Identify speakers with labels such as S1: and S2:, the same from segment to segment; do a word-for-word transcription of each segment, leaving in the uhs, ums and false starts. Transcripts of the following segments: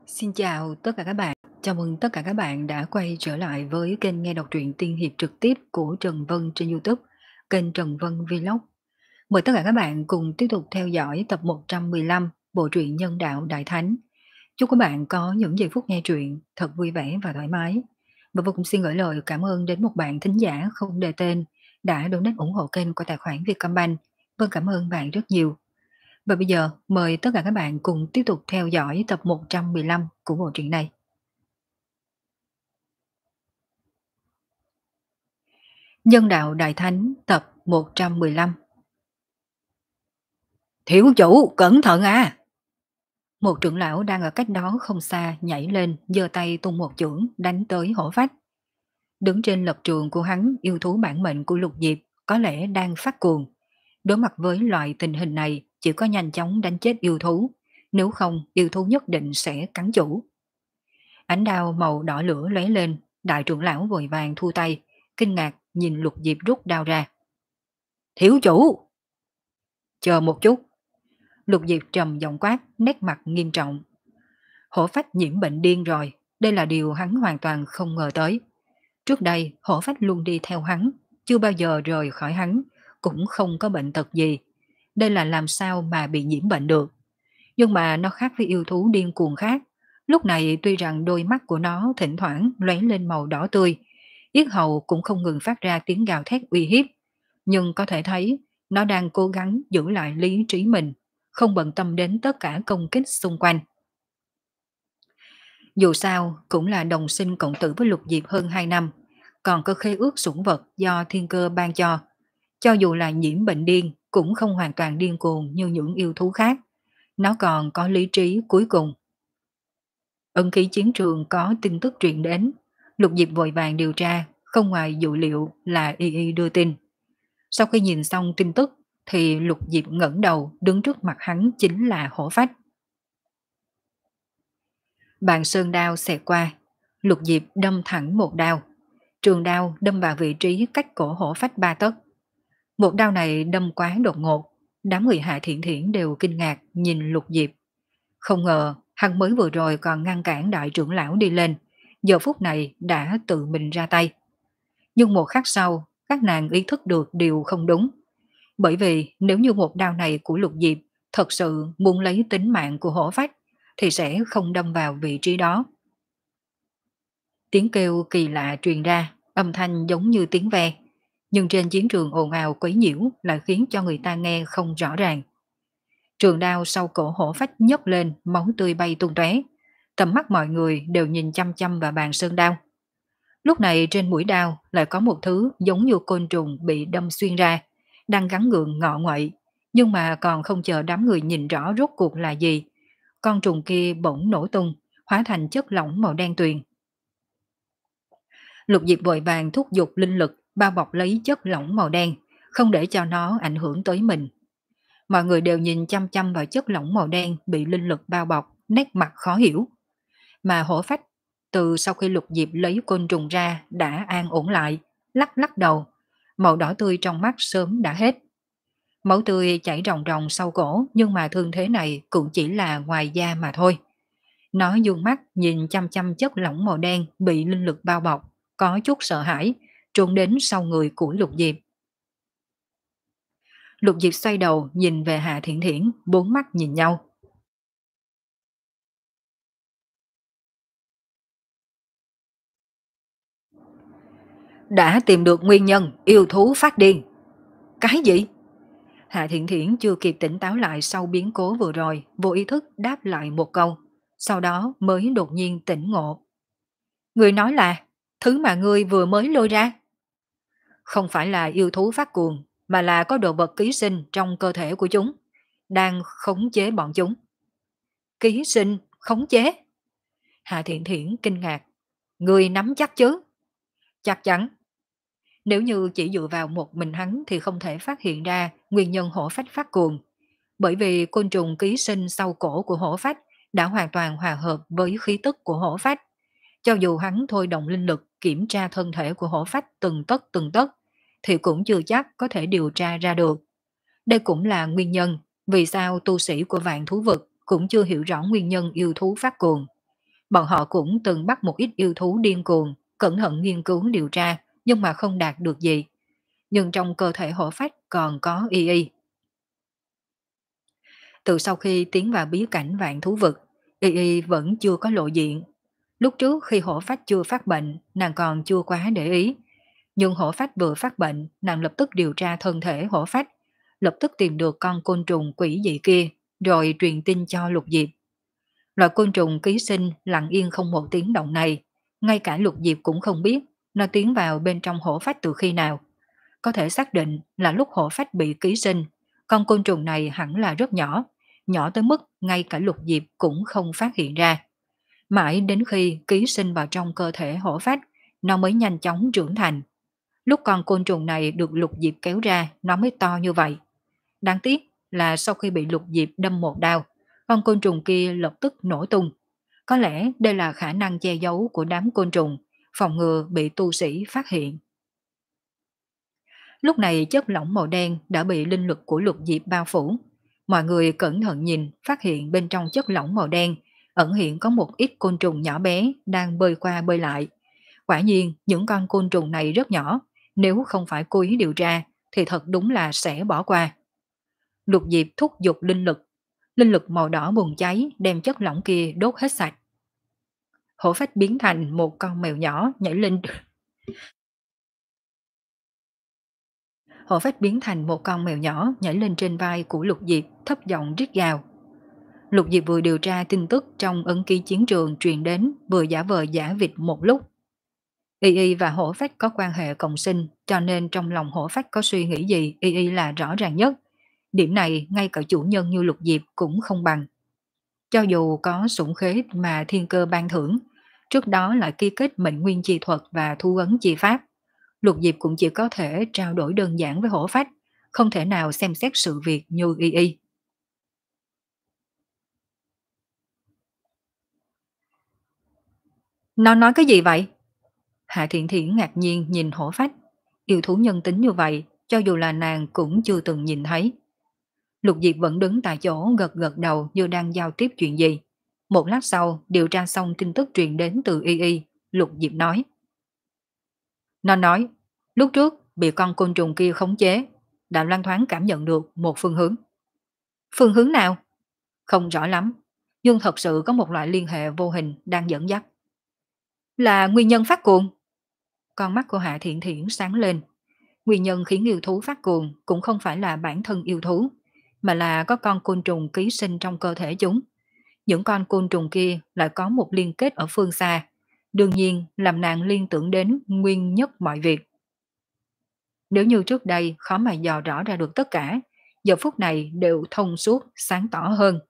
S1: Xin chào tất cả các bạn. Chào mừng tất cả các bạn đã quay trở lại với kênh nghe đọc truyện tiên hiệp trực tiếp của Trần Vân trên YouTube, kênh Trần Vân Vlog. Mời tất cả các bạn cùng tiếp tục theo dõi tập một trăm mười lăm bộ truyện Nhân đạo Đại Thánh. Chúc các bạn có những giây phút nghe truyện thật vui vẻ và thoải mái. Và vô cùng xin gửi lời cảm ơn đến một bạn thính giả không đề tên đã donate ủng hộ kênh qua tài khoản Vietcombank. Vâng, cảm ơn bạn rất nhiều. Và bây giờ mời tất cả các bạn cùng tiếp tục theo dõi tập một trăm mười lăm của bộ truyện này. Nhân đạo Đại Thánh tập một trăm mười lăm. Thiếu chủ, cẩn thận à! Một trưởng lão đang ở cách đó không xa nhảy lên, giơ tay tung một chưởng đánh tới hổ phách. Đứng trên lập trường của hắn, yêu thú bản mệnh của Lục Diệp có lẽ đang phát cuồng. Đối mặt với loại tình hình này, chỉ có nhanh chóng đánh chết yêu thú, nếu không yêu thú nhất định sẽ cắn chủ. Ánh đao màu đỏ lửa lóe lên, đại trưởng lão vội vàng thu tay, kinh ngạc nhìn Lục Diệp rút đao ra. Thiếu chủ! Chờ một chút. Lục Diệp trầm giọng quát, nét mặt nghiêm trọng. Hổ phách nhiễm bệnh điên rồi, đây là điều hắn hoàn toàn không ngờ tới. Trước đây, hổ phách luôn đi theo hắn, chưa bao giờ rời khỏi hắn, cũng không có bệnh tật gì. Đây là làm sao mà bị nhiễm bệnh được. Nhưng mà nó khác với yêu thú điên cuồng khác. Lúc này tuy rằng đôi mắt của nó thỉnh thoảng lóe lên màu đỏ tươi, yết hầu cũng không ngừng phát ra tiếng gào thét uy hiếp, nhưng có thể thấy nó đang cố gắng giữ lại lý trí mình, không bận tâm đến tất cả công kích xung quanh. Dù sao cũng là đồng sinh cộng tử với Lục Diệp hơn hai năm, còn có khế ước sủng vật do thiên cơ ban cho. Cho dù là nhiễm bệnh điên cũng không hoàn toàn điên cuồng như những yêu thú khác. Nó còn có lý trí cuối cùng. Ân ký chiến trường có tin tức truyền đến. Lục Diệp vội vàng điều tra, không ngoài dụ liệu là y y đưa tin. Sau khi nhìn xong tin tức thì Lục Diệp ngẩng đầu, đứng trước mặt hắn chính là hổ phách. Bàn sơn đao xẹt qua, Lục Diệp đâm thẳng một đao. Trường đao đâm vào vị trí cách cổ hổ phách ba tấc. Một đao này đâm quá đột ngột, đám người Hạ Thiện Thiển đều kinh ngạc nhìn Lục Diệp. Không ngờ hắn mới vừa rồi còn ngăn cản đại trưởng lão đi lên, giờ phút này đã tự mình ra tay. Nhưng một khắc sau, các nàng ý thức được điều không đúng. Bởi vì nếu như một đao này của Lục Diệp thật sự muốn lấy tính mạng của hổ phách, thì sẽ không đâm vào vị trí đó. Tiếng kêu kỳ lạ truyền ra, âm thanh giống như tiếng ve, nhưng trên chiến trường ồn ào quấy nhiễu lại khiến cho người ta nghe không rõ ràng. Trường đao sau cổ hổ phách nhấc lên, máu tươi bay tung tóe. Tầm mắt mọi người đều nhìn chăm chăm vào bàn sơn đao. Lúc này trên mũi đao lại có một thứ giống như côn trùng bị đâm xuyên ra, đang gắn gượng ngọ nguậy, nhưng mà còn không chờ đám người nhìn rõ rốt cuộc là gì. Con trùng kia bỗng nổ tung, hóa thành chất lỏng màu đen tuyền. Lục Diệp vội vàng thúc giục linh lực bao bọc lấy chất lỏng màu đen, không để cho nó ảnh hưởng tới mình. Mọi người đều nhìn chăm chăm vào chất lỏng màu đen bị linh lực bao bọc, nét mặt khó hiểu. Mà hổ phách, từ sau khi Lục Diệp lấy côn trùng ra đã an ổn lại, lắc lắc đầu, màu đỏ tươi trong mắt sớm đã hết. Máu tươi chảy ròng ròng sau cổ, nhưng mà thương thế này cũng chỉ là ngoài da mà thôi. Nó dương mắt nhìn chăm chăm chất lỏng màu đen bị linh lực bao bọc, có chút sợ hãi, trốn đến sau người của Lục Diệp. Lục Diệp xoay đầu nhìn về Hạ Thiện Thiển, bốn mắt nhìn nhau. Đã tìm được nguyên nhân yêu thú phát điên. Cái gì? Hạ Thiện Thiển chưa kịp tỉnh táo lại sau biến cố vừa rồi, vô ý thức đáp lại một câu, sau đó mới đột nhiên tỉnh ngộ. Người nói là, thứ mà ngươi vừa mới lôi ra. Không phải là yêu thú phát cuồng, mà là có đồ vật ký sinh trong cơ thể của chúng, đang khống chế bọn chúng. Ký sinh, khống chế? Hạ Thiện Thiển kinh ngạc. Ngươi nắm chắc chứ? Chắc chắn. Nếu như chỉ dựa vào một mình hắn thì không thể phát hiện ra nguyên nhân hổ phách phát cuồng. Bởi vì côn trùng ký sinh sau cổ của hổ phách đã hoàn toàn hòa hợp với khí tức của hổ phách. Cho dù hắn thôi động linh lực kiểm tra thân thể của hổ phách từng tấc từng tấc, thì cũng chưa chắc có thể điều tra ra được. Đây cũng là nguyên nhân vì sao tu sĩ của vạn thú vực cũng chưa hiểu rõ nguyên nhân yêu thú phát cuồng. Bọn họ cũng từng bắt một ít yêu thú điên cuồng, cẩn thận nghiên cứu điều tra, nhưng mà không đạt được gì. Nhưng trong cơ thể hổ phách còn có y y. Từ sau khi tiến vào bí cảnh vạn thú vực, y y vẫn chưa có lộ diện. Lúc trước khi hổ phách chưa phát bệnh, nàng còn chưa quá để ý. Nhưng hổ phách vừa phát bệnh, nàng lập tức điều tra thân thể hổ phách, lập tức tìm được con côn trùng quỷ dị kia, rồi truyền tin cho Lục Diệp. Loại côn trùng ký sinh lặng yên không một tiếng động này, ngay cả Lục Diệp cũng không biết nó tiến vào bên trong hổ phách từ khi nào. Có thể xác định là lúc hổ phách bị ký sinh, con côn trùng này hẳn là rất nhỏ, nhỏ tới mức ngay cả Lục Diệp cũng không phát hiện ra. Mãi đến khi ký sinh vào trong cơ thể hổ phách, nó mới nhanh chóng trưởng thành. Lúc con côn trùng này được Lục Diệp kéo ra, nó mới to như vậy. Đáng tiếc là sau khi bị Lục Diệp đâm một đao, con côn trùng kia lập tức nổ tung. Có lẽ đây là khả năng che giấu của đám côn trùng, phòng ngừa bị tu sĩ phát hiện. Lúc này chất lỏng màu đen đã bị linh lực của Lục Diệp bao phủ. Mọi người cẩn thận nhìn, phát hiện bên trong chất lỏng màu đen ẩn hiện có một ít côn trùng nhỏ bé đang bơi qua bơi lại. Quả nhiên, những con côn trùng này rất nhỏ, nếu không phải cố ý điều tra thì thật đúng là sẽ bỏ qua. Lục Diệp thúc giục linh lực, linh lực màu đỏ bùng cháy đem chất lỏng kia đốt hết sạch. Hổ phách biến thành một con mèo nhỏ nhảy lên Hổ phách biến thành một con mèo nhỏ nhảy lên trên vai của Lục Diệp, thấp giọng rít gào. Lục Diệp vừa điều tra tin tức trong ấn ký chiến trường truyền đến, vừa giả vờ giả vịt một lúc. Y Y và hổ phách có quan hệ cộng sinh, cho nên trong lòng hổ phách có suy nghĩ gì Y Y là rõ ràng nhất. Điểm này ngay cả chủ nhân như Lục Diệp cũng không bằng. Cho dù có sủng khế mà thiên cơ ban thưởng, trước đó lại ký kết mệnh nguyên chi thuật và thu ấn chi pháp, Lục Diệp cũng chỉ có thể trao đổi đơn giản với hổ phách, không thể nào xem xét sự việc như Y Y. Nó nói cái gì vậy? Hạ Thiện Thiển ngạc nhiên nhìn hổ phách. Yêu thú nhân tính như vậy, cho dù là nàng cũng chưa từng nhìn thấy. Lục Diệp vẫn đứng tại chỗ gật gật đầu như đang giao tiếp chuyện gì. Một lát sau, điều tra xong tin tức truyền đến từ Y Y, Lục Diệp nói. Nó nói, lúc trước bị con côn trùng kia khống chế, đã loan thoáng cảm nhận được một phương hướng. Phương hướng nào? Không rõ lắm, nhưng thật sự có một loại liên hệ vô hình đang dẫn dắt. Là nguyên nhân phát cuồng. Con mắt của Hạ Thiện Thiển sáng lên. Nguyên nhân khiến yêu thú phát cuồng cũng không phải là bản thân yêu thú, mà là có con côn trùng ký sinh trong cơ thể chúng. Những con côn trùng kia lại có một liên kết ở phương xa, đương nhiên làm nàng liên tưởng đến nguyên nhất mọi việc. Nếu như trước đây khó mà dò rõ ra được tất cả, giờ phút này đều thông suốt, sáng tỏ hơn.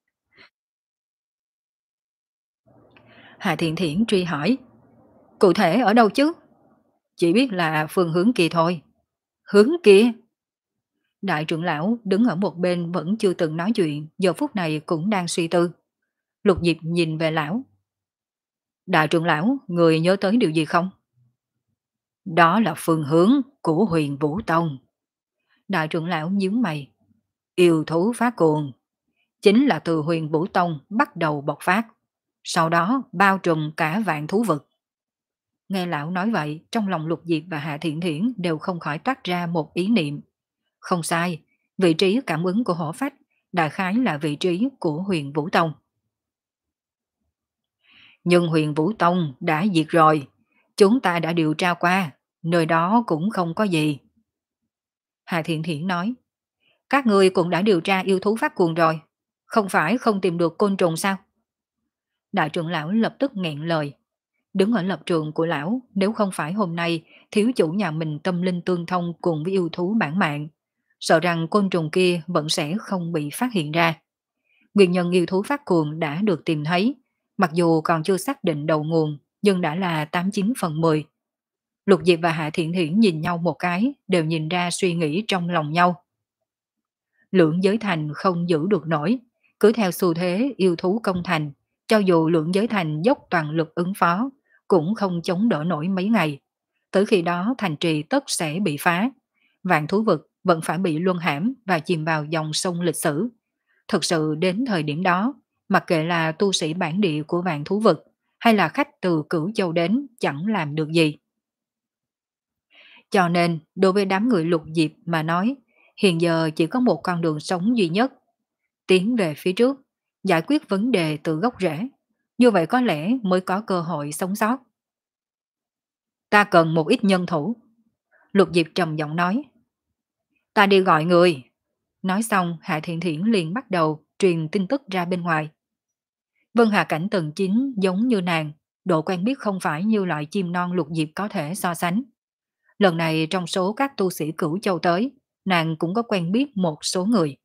S1: Hạ Thiện Thiển truy hỏi, cụ thể ở đâu chứ? Chỉ biết là phương hướng kia thôi. Hướng kia? Đại trưởng lão đứng ở một bên vẫn chưa từng nói chuyện, giờ phút này cũng đang suy tư. Lục Diệp nhìn về lão. Đại trưởng lão, người nhớ tới điều gì không? Đó là phương hướng của Huyền Vũ Tông. Đại trưởng lão nhíu mày. Yêu thú phát cuồng chính là từ Huyền Vũ Tông bắt đầu bộc phát, sau đó bao trùm cả vạn thú vực. Nghe lão nói vậy, trong lòng Lục Diệp và Hạ Thiện Thiển đều không khỏi toát ra một ý niệm. Không sai, vị trí cảm ứng của hổ phách đại khái là vị trí của Huyền Vũ Tông. Nhưng Huyền Vũ Tông đã diệt rồi, chúng ta đã điều tra qua, nơi đó cũng không có gì. Hà Thiện Thiển nói, các ngươi cũng đã điều tra yêu thú phát cuồng rồi, không phải không tìm được côn trùng sao? Đại trưởng lão lập tức nghẹn lời. Đứng ở lập trường của lão, nếu không phải hôm nay thiếu chủ nhà mình tâm linh tương thông cùng với yêu thú bản mạng, sợ rằng côn trùng kia vẫn sẽ không bị phát hiện ra. Nguyên nhân yêu thú phát cuồng đã được tìm thấy, mặc dù còn chưa xác định đầu nguồn, nhưng đã là tám chín phần mười. Lục Diệp và Hạ Thiện Thiển nhìn nhau một cái, đều nhìn ra suy nghĩ trong lòng nhau. Lượng giới thành không giữ được nổi, cứ theo xu thế yêu thú công thành, cho dù lượng giới thành dốc toàn lực ứng phó, cũng không chống đỡ nổi mấy ngày. Tới khi đó thành trì tất sẽ bị phá, vạn thú vực vẫn phải bị luân hãm và chìm vào dòng sông lịch sử. Thực sự đến thời điểm đó, mặc kệ là tu sĩ bản địa của vạn thú vực hay là khách từ Cửu Châu đến chẳng làm được gì. Cho nên, đối với đám người Lục Diệp mà nói, hiện giờ chỉ có một con đường sống duy nhất, tiến về phía trước, giải quyết vấn đề từ gốc rễ. Như vậy có lẽ mới có cơ hội sống sót. Ta cần một ít nhân thủ. Lục Diệp trầm giọng nói. Ta đi gọi người. Nói xong, Hạ Thiện Thiển liền bắt đầu truyền tin tức ra bên ngoài. Vân Hà Cảnh tầng chín giống như nàng, độ quen biết không phải như loại chim non Lục Diệp có thể so sánh. Lần này trong số các tu sĩ Cửu Châu tới, nàng cũng có quen biết một số người.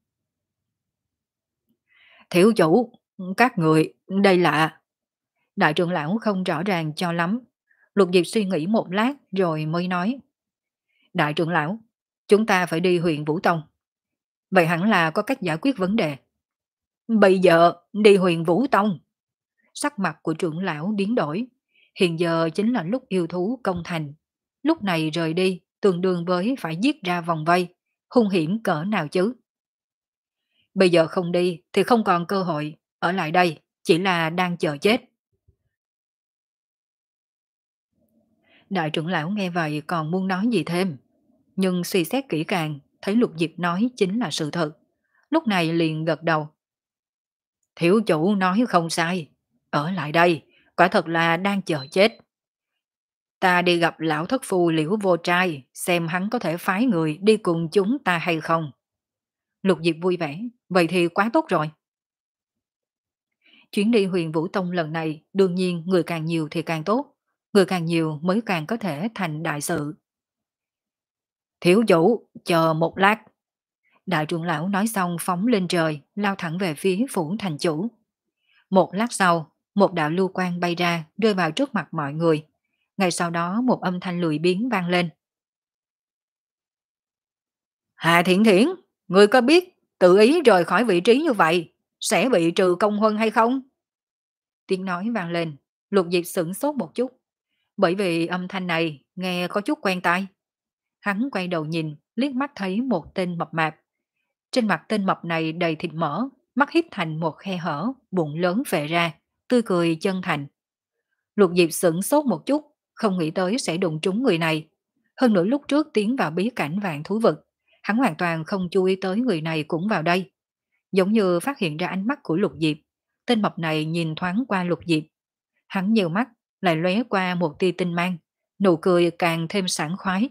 S1: Thiếu chủ, các người, đây là... Đại trưởng lão không rõ ràng cho lắm. Lục Diệp suy nghĩ một lát rồi mới nói. Đại trưởng lão, chúng ta phải đi huyện Vũ Tông. Vậy hẳn là có cách giải quyết vấn đề. Bây giờ đi huyện Vũ Tông. Sắc mặt của trưởng lão biến đổi. Hiện giờ chính là lúc yêu thú công thành. Lúc này rời đi tương đương với phải giết ra vòng vây. Hung hiểm cỡ nào chứ. Bây giờ không đi thì không còn cơ hội. Ở lại đây chỉ là đang chờ chết. Đại trưởng lão nghe vậy còn muốn nói gì thêm. Nhưng suy xét kỹ càng, thấy Lục Diệp nói chính là sự thật. Lúc này liền gật đầu. Thiếu chủ nói không sai. Ở lại đây, quả thật là đang chờ chết. Ta đi gặp lão thất phu Liễu Vô Trai, xem hắn có thể phái người đi cùng chúng ta hay không. Lục Diệp vui vẻ, vậy thì quá tốt rồi. Chuyến đi Huyền Vũ Tông lần này, đương nhiên người càng nhiều thì càng tốt. Người càng nhiều mới càng có thể thành đại sự. Thiếu chủ, chờ một lát. Đại trưởng lão nói xong phóng lên trời, lao thẳng về phía phủ thành chủ. Một lát sau, một đạo lưu quang bay ra, rơi vào trước mặt mọi người. Ngay sau đó một âm thanh lười biếng vang lên. Hà Thiển Thiển, ngươi có biết tự ý rời khỏi vị trí như vậy sẽ bị trừ công huân hay không? Tiếng nói vang lên, Lục Diệp sửng sốt một chút, bởi vì âm thanh này nghe có chút quen tai. Hắn quay đầu nhìn, liếc mắt thấy một tên mập mạp. Trên mặt tên mập này đầy thịt mỡ, mắt híp thành một khe hở, bụng lớn phệ ra, tươi cười chân thành. Lục Diệp sửng sốt một chút, không nghĩ tới sẽ đụng trúng người này. Hơn nữa lúc trước tiến vào bí cảnh vạn thú vực, hắn hoàn toàn không chú ý tới người này cũng vào đây. Giống như phát hiện ra ánh mắt của Lục Diệp, tên mập này nhìn thoáng qua Lục Diệp. Hắn nhiều mắt, lại lóe qua một tia tinh mang, nụ cười càng thêm sảng khoái.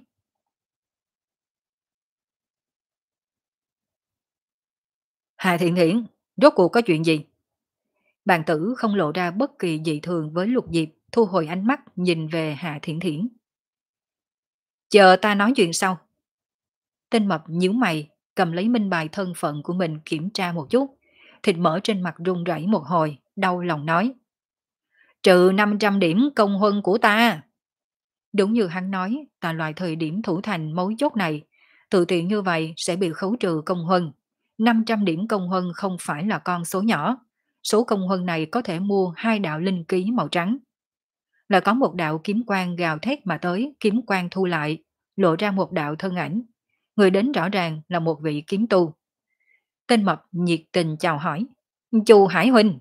S1: Hà Thiện Hiển, rốt cuộc có chuyện gì? Bàn tử không lộ ra bất kỳ dị thường với Lục Diệp, thu hồi ánh mắt nhìn về Hạ Thiển Thiển. Chờ ta nói chuyện sau. Tên mập nhíu mày, cầm lấy minh bài thân phận của mình kiểm tra một chút. Thịt mỡ trên mặt run rẩy một hồi, đau lòng nói. Trừ năm trăm điểm công huân của ta. Đúng như hắn nói, tại loại thời điểm thủ thành mấu chốt này, tự tiện như vậy sẽ bị khấu trừ công huân. năm trăm điểm công huân không phải là con số nhỏ. Số công huân này có thể mua hai đạo linh ký màu trắng. Lại có một đạo kiếm quang gào thét mà tới, kiếm quang thu lại, lộ ra một đạo thân ảnh. Người đến rõ ràng là một vị kiếm tu. Tên mập nhiệt tình chào hỏi. Chu Hải huynh.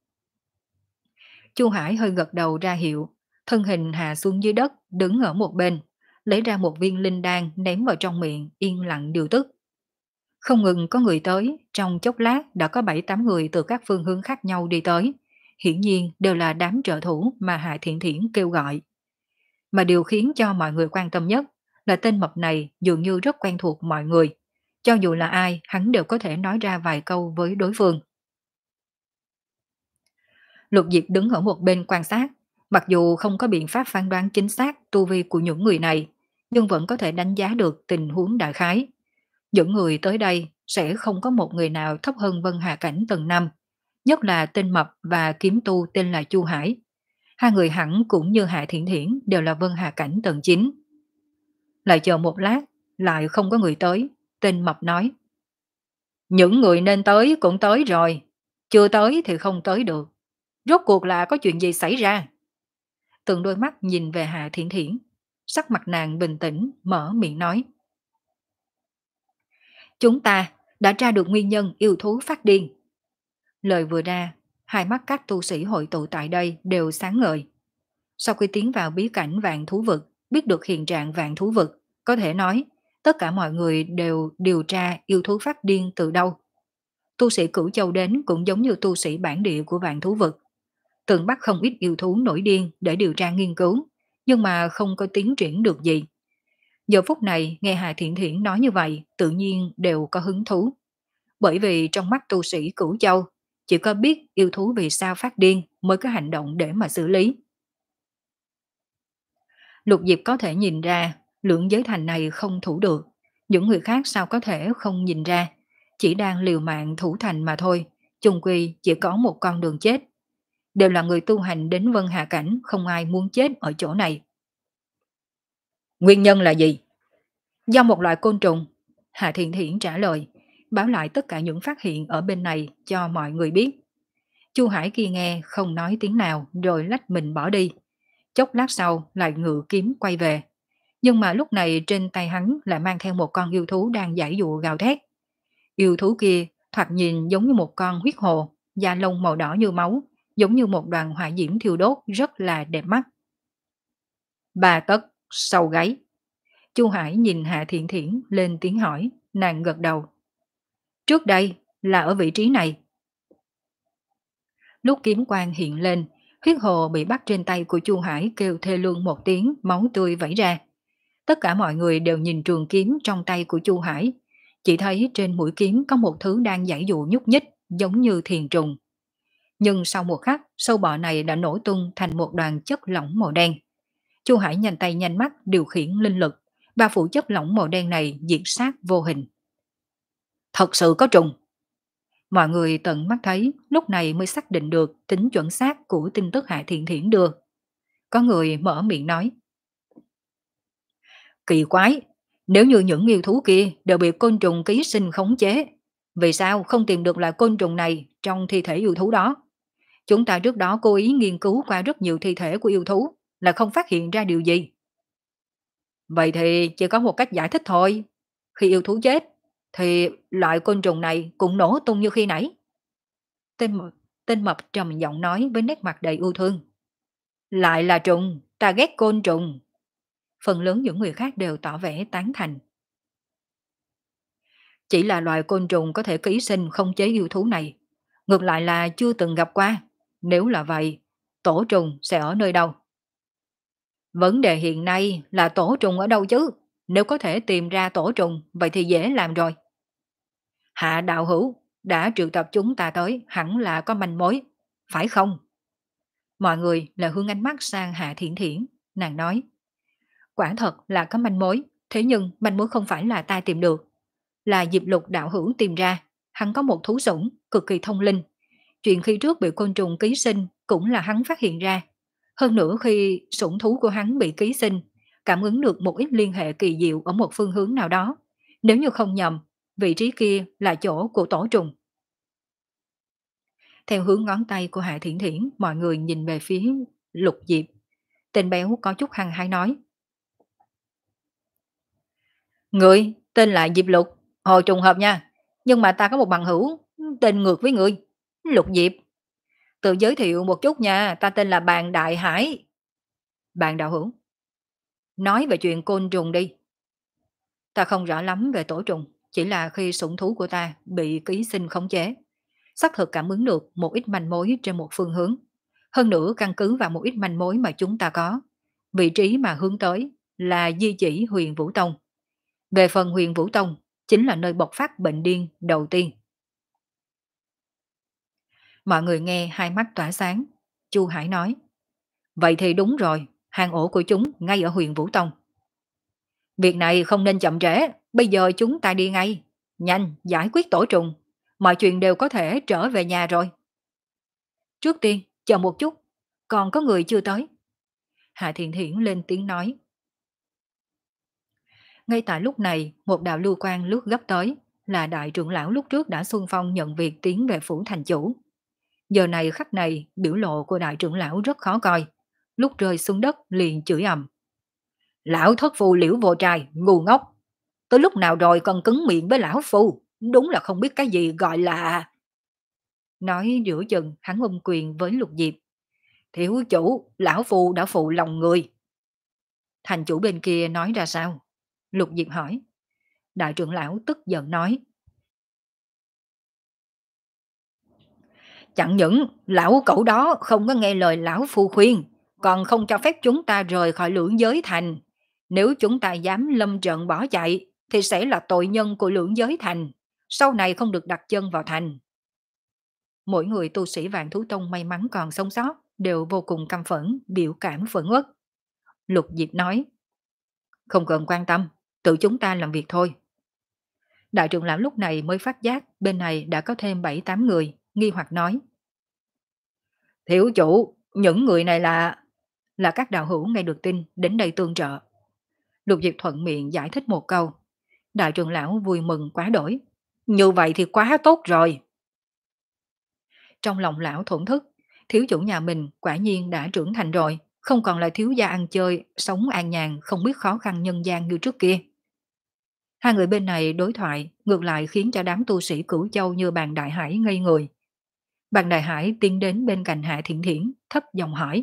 S1: Chu Hải hơi gật đầu ra hiệu, thân hình hạ xuống dưới đất, đứng ở một bên, lấy ra một viên linh đan ném vào trong miệng, yên lặng điều tức. Không ngừng có người tới, trong chốc lát đã có bảy tám người từ các phương hướng khác nhau đi tới. Hiển nhiên đều là đám trợ thủ mà Hạ Thiện Thiển kêu gọi. Mà điều khiến cho mọi người quan tâm nhất là tên mập này dường như rất quen thuộc mọi người. Cho dù là ai, hắn đều có thể nói ra vài câu với đối phương. Lục Diệp đứng ở một bên quan sát, mặc dù không có biện pháp phán đoán chính xác tu vi của những người này, nhưng vẫn có thể đánh giá được tình huống đại khái. Những người tới đây sẽ không có một người nào thấp hơn Vân Hà Cảnh tầng năm, nhất là tên mập và kiếm tu tên là Chu Hải. Hai người hẳn cũng như Hạ Thiển Thiển đều là Vân Hà Cảnh tầng chín. Lại chờ một lát, lại không có người tới, tên mập nói. Những người nên tới cũng tới rồi, chưa tới thì không tới được. Rốt cuộc là có chuyện gì xảy ra? Từng đôi mắt nhìn về Hạ Thiển Thiển, sắc mặt nàng bình tĩnh, mở miệng nói. Chúng ta đã tra được nguyên nhân yêu thú phát điên. Lời vừa ra, Hai mắt các tu sĩ hội tụ tại đây đều sáng ngời. Sau khi tiến vào bí cảnh vạn thú vực, biết được hiện trạng vạn thú vực, có thể nói tất cả mọi người đều điều tra yêu thú phát điên từ đâu. Tu sĩ Cửu Châu đến cũng giống như tu sĩ bản địa của vạn thú vực. Từng bắt không ít yêu thú nổi điên để điều tra nghiên cứu, nhưng mà không có tiến triển được gì. Giờ phút này nghe Hà Thiện Thiện nói như vậy, tự nhiên đều có hứng thú. Bởi vì trong mắt tu sĩ Cửu Châu, chỉ có biết yêu thú vì sao phát điên mới có hành động để mà xử lý. Lục Diệp có thể nhìn ra, lượng giới thành này không thủ được. Những người khác sao có thể không nhìn ra, chỉ đang liều mạng thủ thành mà thôi, chung quy chỉ có một con đường chết. Đều là người tu hành đến Vân Hà Cảnh, không ai muốn chết ở chỗ này. Nguyên nhân là gì? Do một loại côn trùng. Hạ Thiện Thiện trả lời, báo lại tất cả những phát hiện ở bên này cho mọi người biết. Chu Hải kia nghe không nói tiếng nào rồi lách mình bỏ đi. Chốc lát sau lại ngự kiếm quay về. Nhưng mà lúc này trên tay hắn lại mang theo một con yêu thú đang giãy dụa gào thét. Yêu thú kia thoạt nhìn giống như một con huyết hồ, da lông màu đỏ như máu, giống như một đoàn hỏa diễm thiêu đốt rất là đẹp mắt. Ba tấc sau gáy. Chu Hải nhìn Hạ Thiện Thiển lên tiếng hỏi, nàng gật đầu. Trước đây là ở vị trí này. Lúc kiếm quang hiện lên, huyết hồ bị bắt trên tay của Chu Hải kêu thê lương một tiếng, máu tươi vẩy ra. Tất cả mọi người đều nhìn trường kiếm trong tay của Chu Hải, chỉ thấy trên mũi kiếm có một thứ đang giãy dụ nhúc nhích, giống như thiền trùng. Nhưng sau một khắc, sâu bọ này đã nổ tung thành một đoàn chất lỏng màu đen. Chu Hải nhanh tay nhanh mắt điều khiển linh lực, ba phủ chất lỏng màu đen này diệt sát vô hình. Thật sự có trùng. Mọi người tận mắt thấy, lúc này mới xác định được tính chuẩn xác của tin tức Hạ Thiện Thiển đưa. Có người mở miệng nói. Kỳ quái, nếu như những yêu thú kia đều bị côn trùng ký sinh khống chế, vì sao không tìm được loại côn trùng này trong thi thể yêu thú đó? Chúng ta trước đó cố ý nghiên cứu qua rất nhiều thi thể của yêu thú, là không phát hiện ra điều gì. Vậy thì chỉ có một cách giải thích thôi. Khi yêu thú chết, thì loại côn trùng này cũng nổ tung như khi nãy. Tên mập, tên mập trầm giọng nói với nét mặt đầy ưu thương. Lại là trùng, ta ghét côn trùng. Phần lớn những người khác đều tỏ vẻ tán thành. Chỉ là loài côn trùng có thể ký sinh không chế yêu thú này. Ngược lại là chưa từng gặp qua. Nếu là vậy, tổ trùng sẽ ở nơi đâu? Vấn đề hiện nay là tổ trùng ở đâu chứ? Nếu có thể tìm ra tổ trùng, vậy thì dễ làm rồi. Hạ đạo hữu đã triệu tập chúng ta tới, hẳn là có manh mối, phải không? Mọi người là hướng ánh mắt sang Hạ Thiển Thiển, nàng nói. Quả thật là có manh mối, thế nhưng manh mối không phải là ta tìm được. Là Diệp Lục đạo hữu tìm ra, hắn có một thú sủng, cực kỳ thông linh. Chuyện khi trước bị côn trùng ký sinh cũng là hắn phát hiện ra. Hơn nữa khi sủng thú của hắn bị ký sinh, cảm ứng được một ít liên hệ kỳ diệu ở một phương hướng nào đó. Nếu như không nhầm, vị trí kia là chỗ của tổ trùng. Theo hướng ngón tay của Hạ Thiển Thiển, mọi người nhìn về phía Lục Diệp. Tên béo có chút hăng hái nói. Người tên là Diệp Lục, hồi trùng hợp nha. Nhưng mà ta có một bằng hữu, tên ngược với người. Lục Diệp. Tự giới thiệu một chút nha, ta tên là Bàn Đại Hải. Bàn đạo hữu. Nói về chuyện côn trùng đi. Ta không rõ lắm về tổ trùng, chỉ là khi sủng thú của ta bị ký sinh khống chế. Xác thực cảm ứng được một ít manh mối trên một phương hướng. Hơn nữa căn cứ vào một ít manh mối mà chúng ta có. Vị trí mà hướng tới là di chỉ Huyền Vũ Tông. Về phần Huyền Vũ Tông, chính là nơi bộc phát bệnh điên đầu tiên. Mọi người nghe hai mắt tỏa sáng. Chu Hải nói. Vậy thì đúng rồi, hang ổ của chúng ngay ở Huyền Vũ Tông. Việc này không nên chậm trễ, bây giờ chúng ta đi ngay. Nhanh, giải quyết tổ trùng. Mọi chuyện đều có thể trở về nhà rồi. Trước tiên, chờ một chút, còn có người chưa tới. Hạ Thiện Thiển lên tiếng nói. Ngay tại lúc này, một đạo lưu quang lướt gấp tới, là đại trưởng lão lúc trước đã xung phong nhận việc tiến về phủ thành chủ. Giờ này khắc này, biểu lộ của đại trưởng lão rất khó coi. Lúc rơi xuống đất liền chửi ầm. Lão thất phu Liễu Vô Trai, ngu ngốc. Tới lúc nào rồi còn cứng miệng với lão phu, đúng là không biết cái gì gọi là... nói giữa chừng hắn ôm quyền với Lục Diệp. Thiếu chủ, lão phu đã phụ lòng người. Thành chủ bên kia nói ra sao? Lục Diệp hỏi. Đại trưởng lão tức giận nói. Chẳng những lão cẩu đó không có nghe lời lão phu khuyên, còn không cho phép chúng ta rời khỏi lưỡng giới thành. Nếu chúng ta dám lâm trận bỏ chạy, thì sẽ là tội nhân của lưỡng giới thành. Sau này không được đặt chân vào thành. Mỗi người tu sĩ Vạn Thú Tông may mắn còn sống sót, đều vô cùng căm phẫn, biểu cảm phẫn uất. Lục Diệp nói. Không cần quan tâm, tự chúng ta làm việc thôi. Đại trưởng lão lúc này mới phát giác bên này đã có thêm bảy tám người, nghi hoặc nói. Thiếu chủ, những người này là... Là các đạo hữu nghe được tin đến đây tương trợ. Lục Diệp thuận miệng giải thích một câu. Đại trưởng lão vui mừng quá đổi. Như vậy thì quá tốt rồi. Trong lòng lão thổn thức, thiếu chủ nhà mình quả nhiên đã trưởng thành rồi, không còn là thiếu gia ăn chơi, sống an nhàn, không biết khó khăn nhân gian như trước kia. Hai người bên này đối thoại ngược lại khiến cho đám tu sĩ Cửu Châu như Bàn Đại Hải ngây người. Bàn Đại Hải tiến đến bên cạnh Hạ Thiện Thiển, thấp giọng hỏi.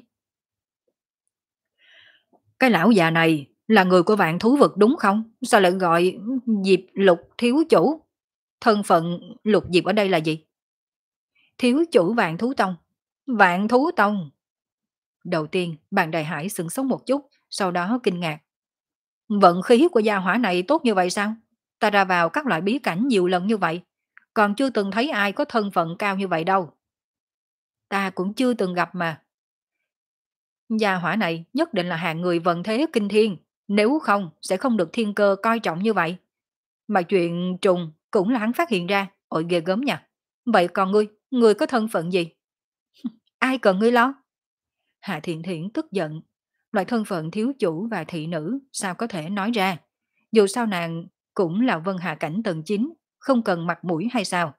S1: Cái lão già này là người của Vạn Thú Vực đúng không? Sao lại gọi Diệp Lục thiếu chủ? Thân phận Lục Diệp ở đây là gì? Thiếu chủ Vạn Thú Tông. Vạn Thú Tông. Đầu tiên, Bàn Đại Hải sững sốt một chút, sau đó kinh ngạc. Vận khí của gia hỏa này tốt như vậy sao? Ta ra vào các loại bí cảnh nhiều lần như vậy, còn chưa từng thấy ai có thân phận cao như vậy đâu. Ta cũng chưa từng gặp mà. Gia hỏa này nhất định là hạng người vận thế kinh thiên, nếu không sẽ không được thiên cơ coi trọng như vậy. Mà chuyện trùng cũng là hắn phát hiện ra, ôi ghê gớm nha. Vậy còn ngươi, ngươi có thân phận gì? Ai cần ngươi lo? Hạ Thiện Thiển tức giận. Loại thân phận thiếu chủ và thị nữ sao có thể nói ra? Dù sao nàng cũng là Vân Hà Cảnh tầng chín, không cần mặt mũi hay sao?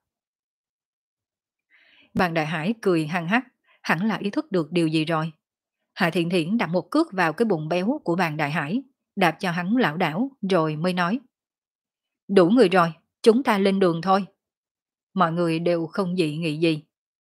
S1: Bàn Đại Hải cười hăng hắc, hẳn là ý thức được điều gì rồi. Hạ Thiện Thiển đặt một cước vào cái bụng béo của Bàn Đại Hải, đạp cho hắn lảo đảo rồi mới nói. Đủ người rồi, chúng ta lên đường thôi. Mọi người đều không dị nghị gì.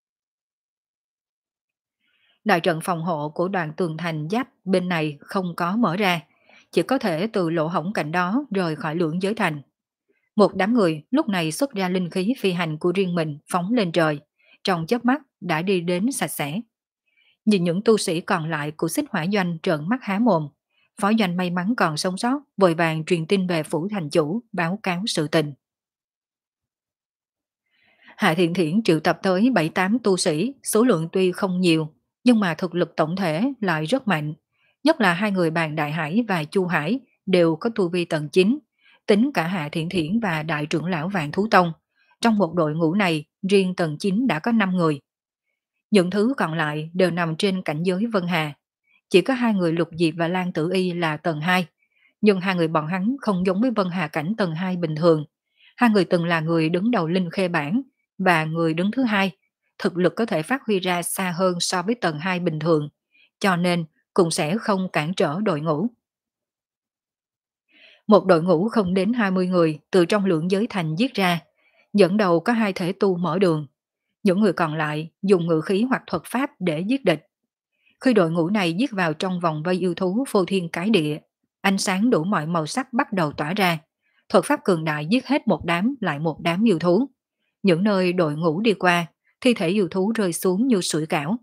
S1: Đại trận phòng hộ của đoàn tường thành giáp bên này không có mở ra, chỉ có thể từ lỗ hổng cạnh đó rời khỏi lưỡng giới thành. Một đám người lúc này xuất ra linh khí phi hành của riêng mình phóng lên trời, trong chớp mắt đã đi đến sạch sẽ. Nhìn những tu sĩ còn lại của Xích Hỏa Doanh trợn mắt há mồm, phó doanh may mắn còn sống sót, vội vàng truyền tin về phủ thành chủ, báo cáo sự tình. Hạ Thiện Thiển triệu tập tới bảy tám tu sĩ, số lượng tuy không nhiều, nhưng mà thực lực tổng thể lại rất mạnh. Nhất là hai người Bàn Đại Hải và Chu Hải đều có tu vi tầng chín, tính cả Hạ Thiện Thiển và Đại trưởng lão Vạn Thú Tông. Trong một đội ngũ này, riêng tầng chín đã có năm người. Những thứ còn lại đều nằm trên cảnh giới Vân Hà. Chỉ có hai người Lục Diệp và Lan Tử Y là tầng hai, nhưng hai người bọn hắn không giống với Vân Hà cảnh tầng hai bình thường. Hai người từng là người đứng đầu linh khê bảng và người đứng thứ hai, thực lực có thể phát huy ra xa hơn so với tầng hai bình thường, cho nên cũng sẽ không cản trở đội ngũ. Một đội ngũ không đến hai mươi người từ trong lưỡng giới thành giết ra, dẫn đầu có hai thể tu mở đường. Những người còn lại dùng ngự khí hoặc thuật pháp để giết địch. Khi đội ngũ này giết vào trong vòng vây yêu thú phô thiên cái địa, ánh sáng đủ mọi màu sắc bắt đầu tỏa ra. Thuật pháp cường đại giết hết một đám lại một đám yêu thú. Những nơi đội ngũ đi qua, thi thể yêu thú rơi xuống như sủi cảo.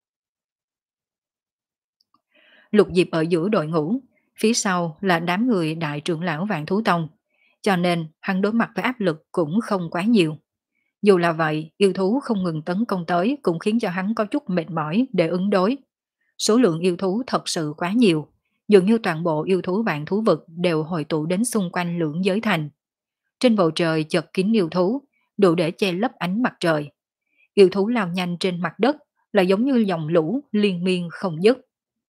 S1: Lục Diệp ở giữa đội ngũ, phía sau là đám người đại trưởng lão Vạn Thú Tông, cho nên hắn đối mặt với áp lực cũng không quá nhiều. Dù là vậy, yêu thú không ngừng tấn công tới cũng khiến cho hắn có chút mệt mỏi để ứng đối. Số lượng yêu thú thật sự quá nhiều, dường như toàn bộ yêu thú Vạn Thú Vực đều hội tụ đến xung quanh lưỡng giới thành. Trên bầu trời chật kín yêu thú, đủ để che lấp ánh mặt trời. Yêu thú lao nhanh trên mặt đất là giống như dòng lũ liên miên không dứt.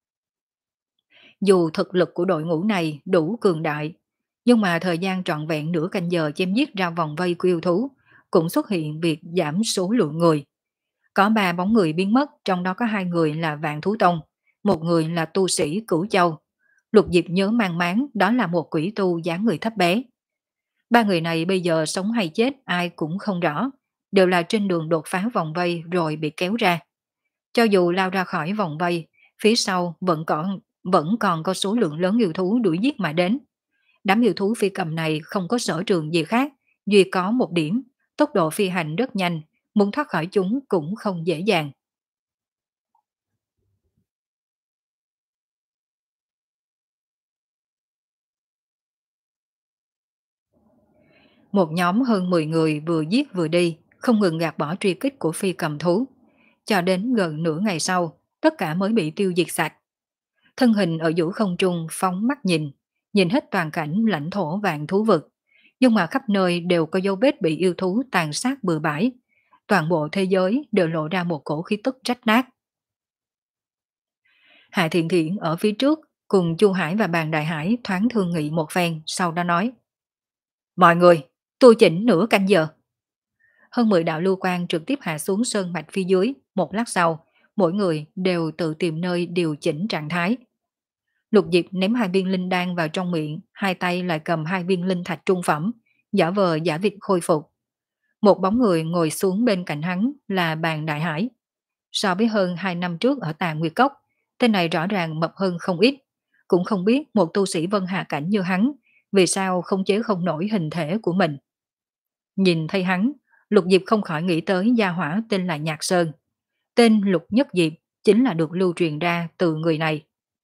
S1: Dù thực lực của đội ngũ này đủ cường đại, nhưng mà thời gian trọn vẹn nửa canh giờ chém giết ra vòng vây của yêu thú, cũng xuất hiện việc giảm số lượng người. Có ba bóng người biến mất, trong đó có hai người là Vạn Thú Tông, một người là tu sĩ Cửu Châu. Lục Diệp nhớ mang máng đó là một quỷ tu dáng người thấp bé. Ba người này bây giờ sống hay chết ai cũng không rõ, đều là trên đường đột phá vòng vây rồi bị kéo ra. Cho dù lao ra khỏi vòng vây, phía sau vẫn còn vẫn còn có số lượng lớn yêu thú đuổi giết mà đến. Đám yêu thú phi cầm này không có sở trường gì khác, duy có một điểm, tốc độ phi hành rất nhanh, muốn thoát khỏi chúng cũng không dễ dàng. Một nhóm hơn mười người vừa giết vừa đi, không ngừng gạt bỏ truy kích của phi cầm thú. Cho đến gần nửa ngày sau, tất cả mới bị tiêu diệt sạch. Thân hình ở giữa không trung phóng mắt nhìn, nhìn hết toàn cảnh lãnh thổ vạn thú vực. Nhưng mà khắp nơi đều có dấu vết bị yêu thú tàn sát bừa bãi. Toàn bộ thế giới đều lộ ra một cổ khí tức rách nát. Hạ Thiện Thiện ở phía trước cùng Chu Hải và Bàn Đại Hải thoáng thương nghị một phen, sau đó nói: Mọi người, tôi chỉnh nửa canh giờ. Hơn mười đạo lưu quang trực tiếp hạ xuống sơn mạch phía dưới, một lát sau, mỗi người đều tự tìm nơi điều chỉnh trạng thái. Lục Diệp ném hai viên linh đan vào trong miệng, hai tay lại cầm hai viên linh thạch trung phẩm, giả vờ giả vịt khôi phục. Một bóng người ngồi xuống bên cạnh hắn là Bàn Đại Hải. So với hơn hai năm trước ở Tà Nguyệt Cốc, tên này rõ ràng mập hơn không ít. Cũng không biết một tu sĩ vân hạ cảnh như hắn, vì sao không chế không nổi hình thể của mình. Nhìn thấy hắn, Lục Diệp không khỏi nghĩ tới gia hỏa tên là Nhạc Sơn. Tên Lục Nhất Diệp chính là được lưu truyền ra từ người này.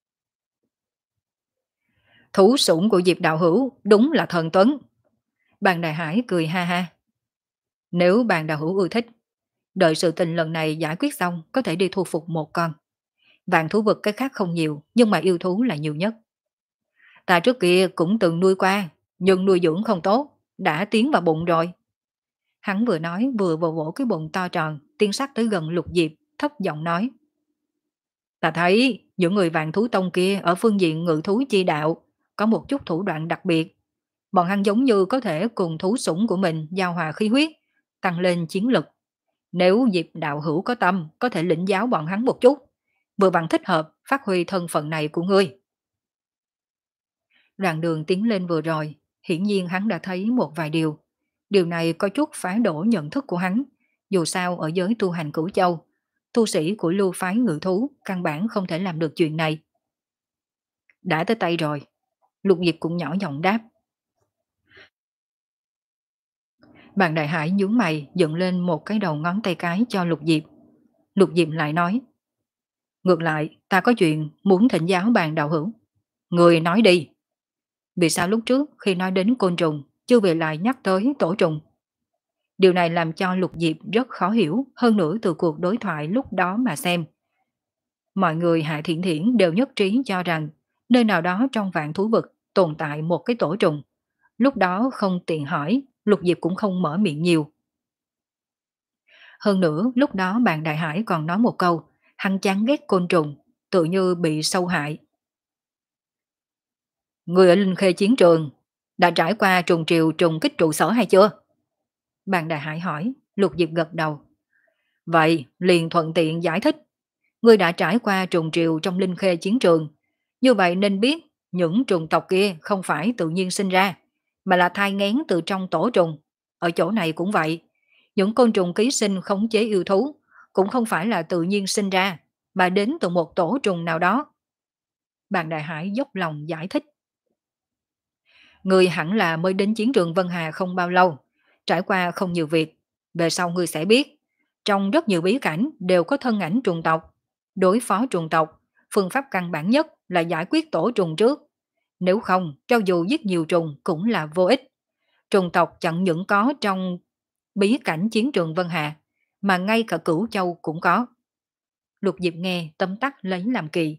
S1: Thủ sủng của Diệp đạo hữu đúng là thần tuấn. Bàn Đại Hải cười ha ha. Nếu bàn đạo hữu ưa thích, đợi sự tình lần này giải quyết xong có thể đi thu phục một con. Vạn thú vực cái khác không nhiều, nhưng mà yêu thú là nhiều nhất. Ta trước kia cũng từng nuôi qua, nhưng nuôi dưỡng không tốt, đã tiến vào bụng rồi. Hắn vừa nói vừa vỗ vỗ cái bụng to tròn, tiến sát tới gần Lục Diệp, thấp giọng nói. Ta thấy những người vạn thú tông kia ở phương diện ngự thú chi đạo có một chút thủ đoạn đặc biệt. Bọn hắn giống như có thể cùng thú sủng của mình giao hòa khí huyết, tăng lên chiến lực. Nếu Diệp đạo hữu có tâm, có thể lĩnh giáo bọn hắn một chút, vừa bằng thích hợp phát huy thân phận này của ngươi. Đoạn đường tiến lên vừa rồi, hiển nhiên hắn đã thấy một vài điều. Điều này có chút phá đổ nhận thức của hắn. Dù sao ở giới tu hành Cửu Châu, tu sĩ của lưu phái ngự thú căn bản không thể làm được chuyện này. Đã tới tay rồi, Lục Diệp cũng nhỏ giọng đáp. Bàn Đại Hải nhướng mày dựng lên một cái đầu ngón tay cái cho Lục Diệp. Lục Diệp lại nói. Ngược lại, ta có chuyện muốn thỉnh giáo bàn đạo hữu. Người nói đi. Vì sao lúc trước khi nói đến côn trùng, chưa về lại nhắc tới tổ trùng? Điều này làm cho Lục Diệp rất khó hiểu, hơn nữa từ cuộc đối thoại lúc đó mà xem. Mọi người Hạ Thiện Thiển đều nhất trí cho rằng nơi nào đó trong vạn thú vực tồn tại một cái tổ trùng. Lúc đó không tiện hỏi, Lục Diệp cũng không mở miệng nhiều. Hơn nữa, lúc đó bạn Đại Hải còn nói một câu, hắn chán ghét côn trùng, tự như bị sâu hại. Người ở Linh Khê chiến trường, đã trải qua trùng triều trùng kích trụ sở hay chưa? Bạn Đại Hải hỏi, Lục Diệp gật đầu. Vậy, liền thuận tiện giải thích. Ngươi đã trải qua trùng triều trong Linh Khê chiến trường. Như vậy nên biết, những trùng tộc kia không phải tự nhiên sinh ra, mà là thai nghén từ trong tổ trùng. Ở chỗ này cũng vậy. Những côn trùng ký sinh khống chế yêu thú, cũng không phải là tự nhiên sinh ra, mà đến từ một tổ trùng nào đó. Bạn Đại Hải dốc lòng giải thích. Ngươi hẳn là mới đến chiến trường Vân Hà không bao lâu, trải qua không nhiều việc. Về sau ngươi sẽ biết, trong rất nhiều bí cảnh đều có thân ảnh trùng tộc. Đối phó trùng tộc, phương pháp căn bản nhất là giải quyết tổ trùng trước. Nếu không, cho dù giết nhiều trùng cũng là vô ích. Trùng tộc chẳng những có trong bí cảnh chiến trường Vân Hà, mà ngay cả Cửu Châu cũng có. Lục Diệp nghe tấm tắc lấy làm kỳ.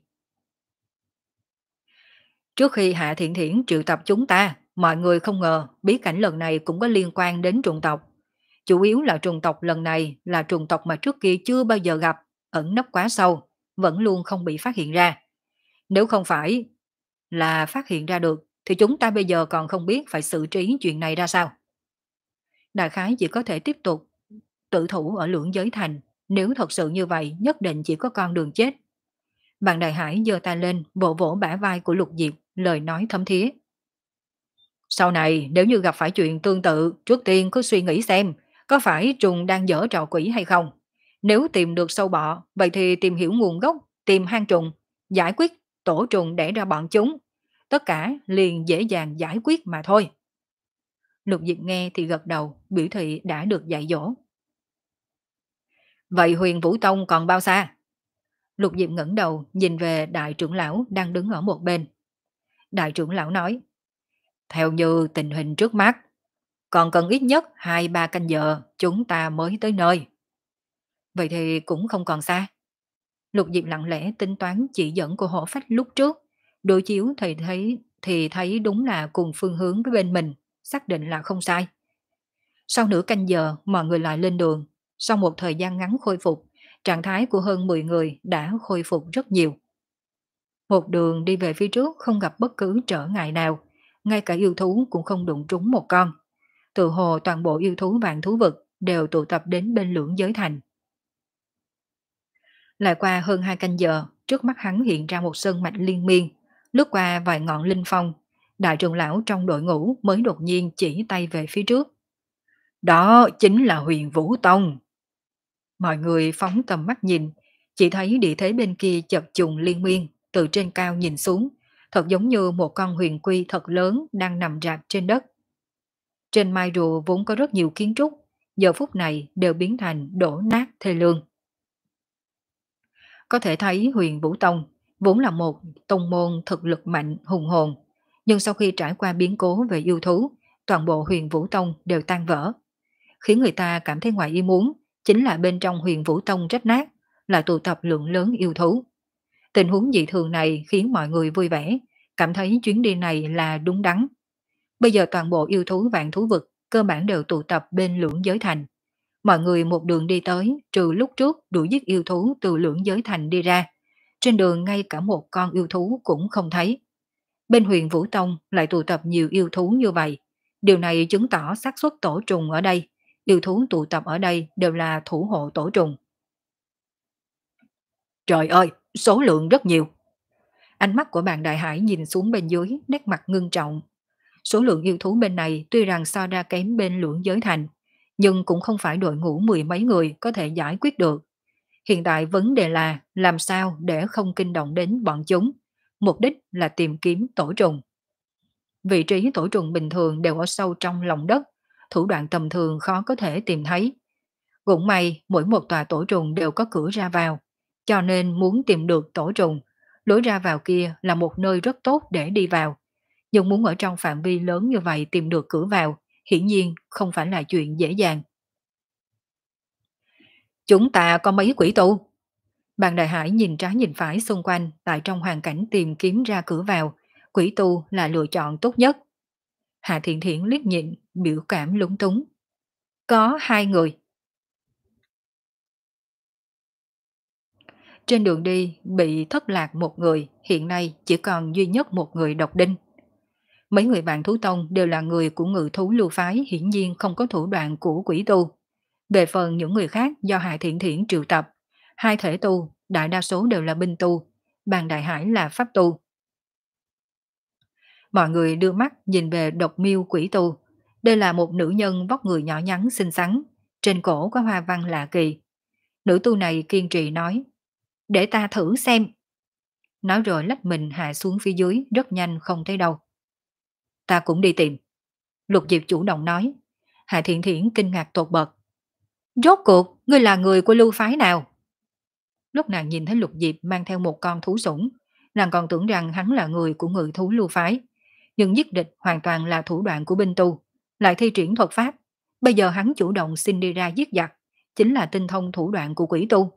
S1: Trước khi Hạ Thiện Thiển triệu tập chúng ta, mọi người không ngờ bí cảnh lần này cũng có liên quan đến trùng tộc. Chủ yếu là trùng tộc lần này là trùng tộc mà trước kia chưa bao giờ gặp, ẩn nấp quá sâu, vẫn luôn không bị phát hiện ra. Nếu không phải là phát hiện ra được, thì chúng ta bây giờ còn không biết phải xử trí chuyện này ra sao. Đại khái chỉ có thể tiếp tục tự thủ ở lưỡng giới thành, nếu thật sự như vậy nhất định chỉ có con đường chết. Bạn Đại Hải giơ tay lên, vỗ vỗ bả vai của Lục Diệp, lời nói thấm thía. Sau này nếu như gặp phải chuyện tương tự, trước tiên cứ suy nghĩ xem, Có phải trùng đang giở trò quỷ hay không? Nếu tìm được sâu bọ, vậy thì tìm hiểu nguồn gốc, tìm hang trùng, giải quyết tổ trùng để ra bọn chúng. Tất cả liền dễ dàng giải quyết mà thôi. Lục Diệp nghe thì gật đầu, biểu thị đã được dạy dỗ. Vậy Huyền Vũ Tông còn bao xa? Lục Diệp ngẩng đầu nhìn về đại trưởng lão đang đứng ở một bên. Đại trưởng lão nói, theo như tình hình trước mắt, còn cần ít nhất hai ba canh giờ chúng ta mới tới nơi. Vậy thì cũng không còn xa. Lục Diệp lặng lẽ tính toán chỉ dẫn của hổ phách lúc trước, đối chiếu thì thấy thì thấy đúng là cùng phương hướng với bên mình, xác định là không sai. Sau nửa canh giờ, mọi người lại lên đường. Sau một thời gian ngắn khôi phục, trạng thái của hơn mười người đã khôi phục rất nhiều. Một đường đi về phía trước không gặp bất cứ trở ngại nào, ngay cả yêu thú cũng không đụng trúng một con. Tự hồ toàn bộ yêu thú vạn thú vực đều tụ tập đến bên lưỡng giới thành. Lại qua hơn hai canh giờ, trước mắt hắn hiện ra một sơn mạch liên miên, lướt qua vài ngọn linh phong. Đại trưởng lão trong đội ngũ mới đột nhiên chỉ tay về phía trước. Đó chính là Huyền Vũ Tông. Mọi người phóng tầm mắt nhìn, chỉ thấy địa thế bên kia chập trùng liên miên, từ trên cao nhìn xuống, thật giống như một con huyền quy thật lớn đang nằm rạp trên đất. Trên mai rùa vốn có rất nhiều kiến trúc, giờ phút này đều biến thành đổ nát thê lương. Có thể thấy Huyền Vũ Tông vốn là một tông môn thực lực mạnh hùng hồn, nhưng sau khi trải qua biến cố về yêu thú, toàn bộ Huyền Vũ Tông đều tan vỡ. Khiến người ta cảm thấy ngoài ý muốn chính là bên trong Huyền Vũ Tông rách nát, là tụ tập lượng lớn yêu thú. Tình huống dị thường này khiến mọi người vui vẻ, cảm thấy chuyến đi này là đúng đắn. Bây giờ toàn bộ yêu thú vạn thú vực cơ bản đều tụ tập bên lưỡng giới thành. Mọi người một đường đi tới, trừ lúc trước đuổi giết yêu thú từ lưỡng giới thành đi ra. Trên đường ngay cả một con yêu thú cũng không thấy. Bên Huyền Vũ Tông lại tụ tập nhiều yêu thú như vậy. Điều này chứng tỏ xác suất tổ trùng ở đây, yêu thú tụ tập ở đây đều là thủ hộ tổ trùng. Trời ơi, số lượng rất nhiều. Ánh mắt của bạn Đại Hải nhìn xuống bên dưới, nét mặt ngưng trọng. Số lượng yêu thú bên này tuy rằng so ra kém bên lưỡng giới thành, nhưng cũng không phải đội ngũ mười mấy người có thể giải quyết được. Hiện tại vấn đề là làm sao để không kinh động đến bọn chúng. Mục đích là tìm kiếm tổ trùng. Vị trí tổ trùng bình thường đều ở sâu trong lòng đất, thủ đoạn tầm thường khó có thể tìm thấy. Cũng may mỗi một tòa tổ trùng đều có cửa ra vào, cho nên muốn tìm được tổ trùng, lối ra vào kia là một nơi rất tốt để đi vào. Nhưng muốn ở trong phạm vi lớn như vậy tìm được cửa vào, hiển nhiên không phải là chuyện dễ dàng. Chúng ta có mấy quỷ tu? Bàn Đại Hải nhìn trái nhìn phải xung quanh, tại trong hoàn cảnh tìm kiếm ra cửa vào, quỷ tu là lựa chọn tốt nhất. Hạ Thiện Thiện liếc nhìn, biểu cảm lúng túng. Có hai người. Trên đường đi bị thất lạc một người, hiện nay chỉ còn duy nhất một người độc đinh. Mấy người bạn thú tông đều là người của ngự thú lưu phái, hiển nhiên không có thủ đoạn của quỷ tu. Về phần những người khác do Hạ Thiện Thiện triệu tập, hai thể tu, đại đa số đều là binh tu, Bàn Đại Hải là pháp tu. Mọi người đưa mắt nhìn về độc miêu quỷ tu. Đây là một nữ nhân vóc người nhỏ nhắn xinh xắn, trên cổ có hoa văn lạ kỳ. Nữ tu này kiên trì nói, để ta thử xem. Nói rồi lách mình hạ xuống phía dưới, rất nhanh không thấy đâu. Ta cũng đi tìm. Lục Diệp chủ động nói. Hạ Thiện Thiện kinh ngạc tột bậc. Rốt cuộc, ngươi là người của lưu phái nào? Lúc nàng nhìn thấy Lục Diệp mang theo một con thú sủng, nàng còn tưởng rằng hắn là người của ngự thú lưu phái. Nhưng giết địch hoàn toàn là thủ đoạn của binh tu, lại thi triển thuật pháp. Bây giờ hắn chủ động xin đi ra giết giặc, chính là tinh thông thủ đoạn của quỷ tu.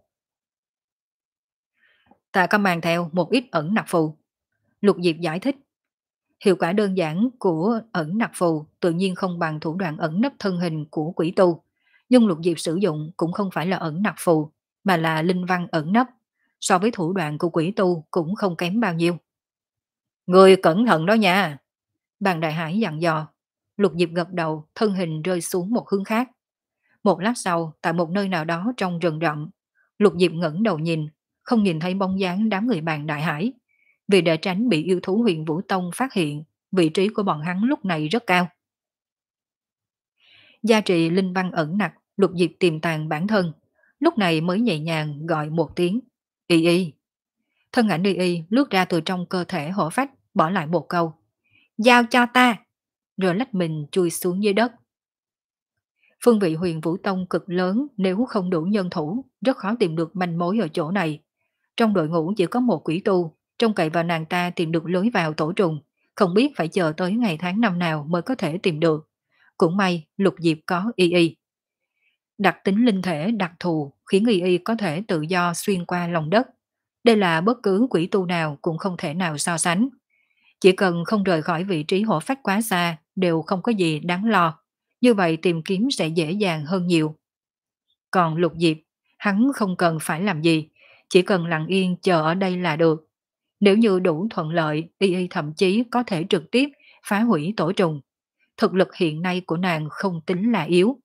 S1: Ta có mang theo một ít ẩn nặc phù. Lục Diệp giải thích. Hiệu quả đơn giản của ẩn nặc phù tự nhiên không bằng thủ đoạn ẩn nấp thân hình của quỷ tu. Nhưng Lục Diệp sử dụng cũng không phải là ẩn nặc phù, mà là linh văn ẩn nấp. So với thủ đoạn của quỷ tu cũng không kém bao nhiêu. Người cẩn thận đó nha. Bàn Đại Hải dặn dò. Lục Diệp gật đầu, thân hình rơi xuống một hướng khác. Một lát sau, tại một nơi nào đó trong rừng rậm, Lục Diệp ngẩng đầu nhìn, không nhìn thấy bóng dáng đám người Bàn Đại Hải. Vì để tránh bị yêu thú Huyền Vũ Tông phát hiện, vị trí của bọn hắn lúc này rất cao. Gia trì linh văn ẩn nặc, Lục Diệp tìm tàng bản thân, lúc này mới nhẹ nhàng gọi một tiếng. Y y. Thân ảnh y y lướt ra từ trong cơ thể hổ phách, bỏ lại một câu. Giao cho ta! Rồi lách mình chui xuống dưới đất. Phương vị Huyền Vũ Tông cực lớn, nếu không đủ nhân thủ, rất khó tìm được manh mối ở chỗ này. Trong đội ngũ chỉ có một quỷ tu, trông cậy vào nàng ta tìm được lối vào tổ trùng, không biết phải chờ tới ngày tháng năm nào mới có thể tìm được. Cũng may Lục Diệp có y y. Đặc tính linh thể đặc thù khiến y y có thể tự do xuyên qua lòng đất. Đây là bất cứ quỷ tu nào cũng không thể nào so sánh. Chỉ cần không rời khỏi vị trí hổ phách quá xa đều không có gì đáng lo. Như vậy tìm kiếm sẽ dễ dàng hơn nhiều. Còn Lục Diệp, hắn không cần phải làm gì, chỉ cần lặng yên chờ ở đây là được. Nếu như đủ thuận lợi, y y thậm chí có thể trực tiếp phá hủy tổ trùng. Thực lực hiện nay của nàng không tính là yếu.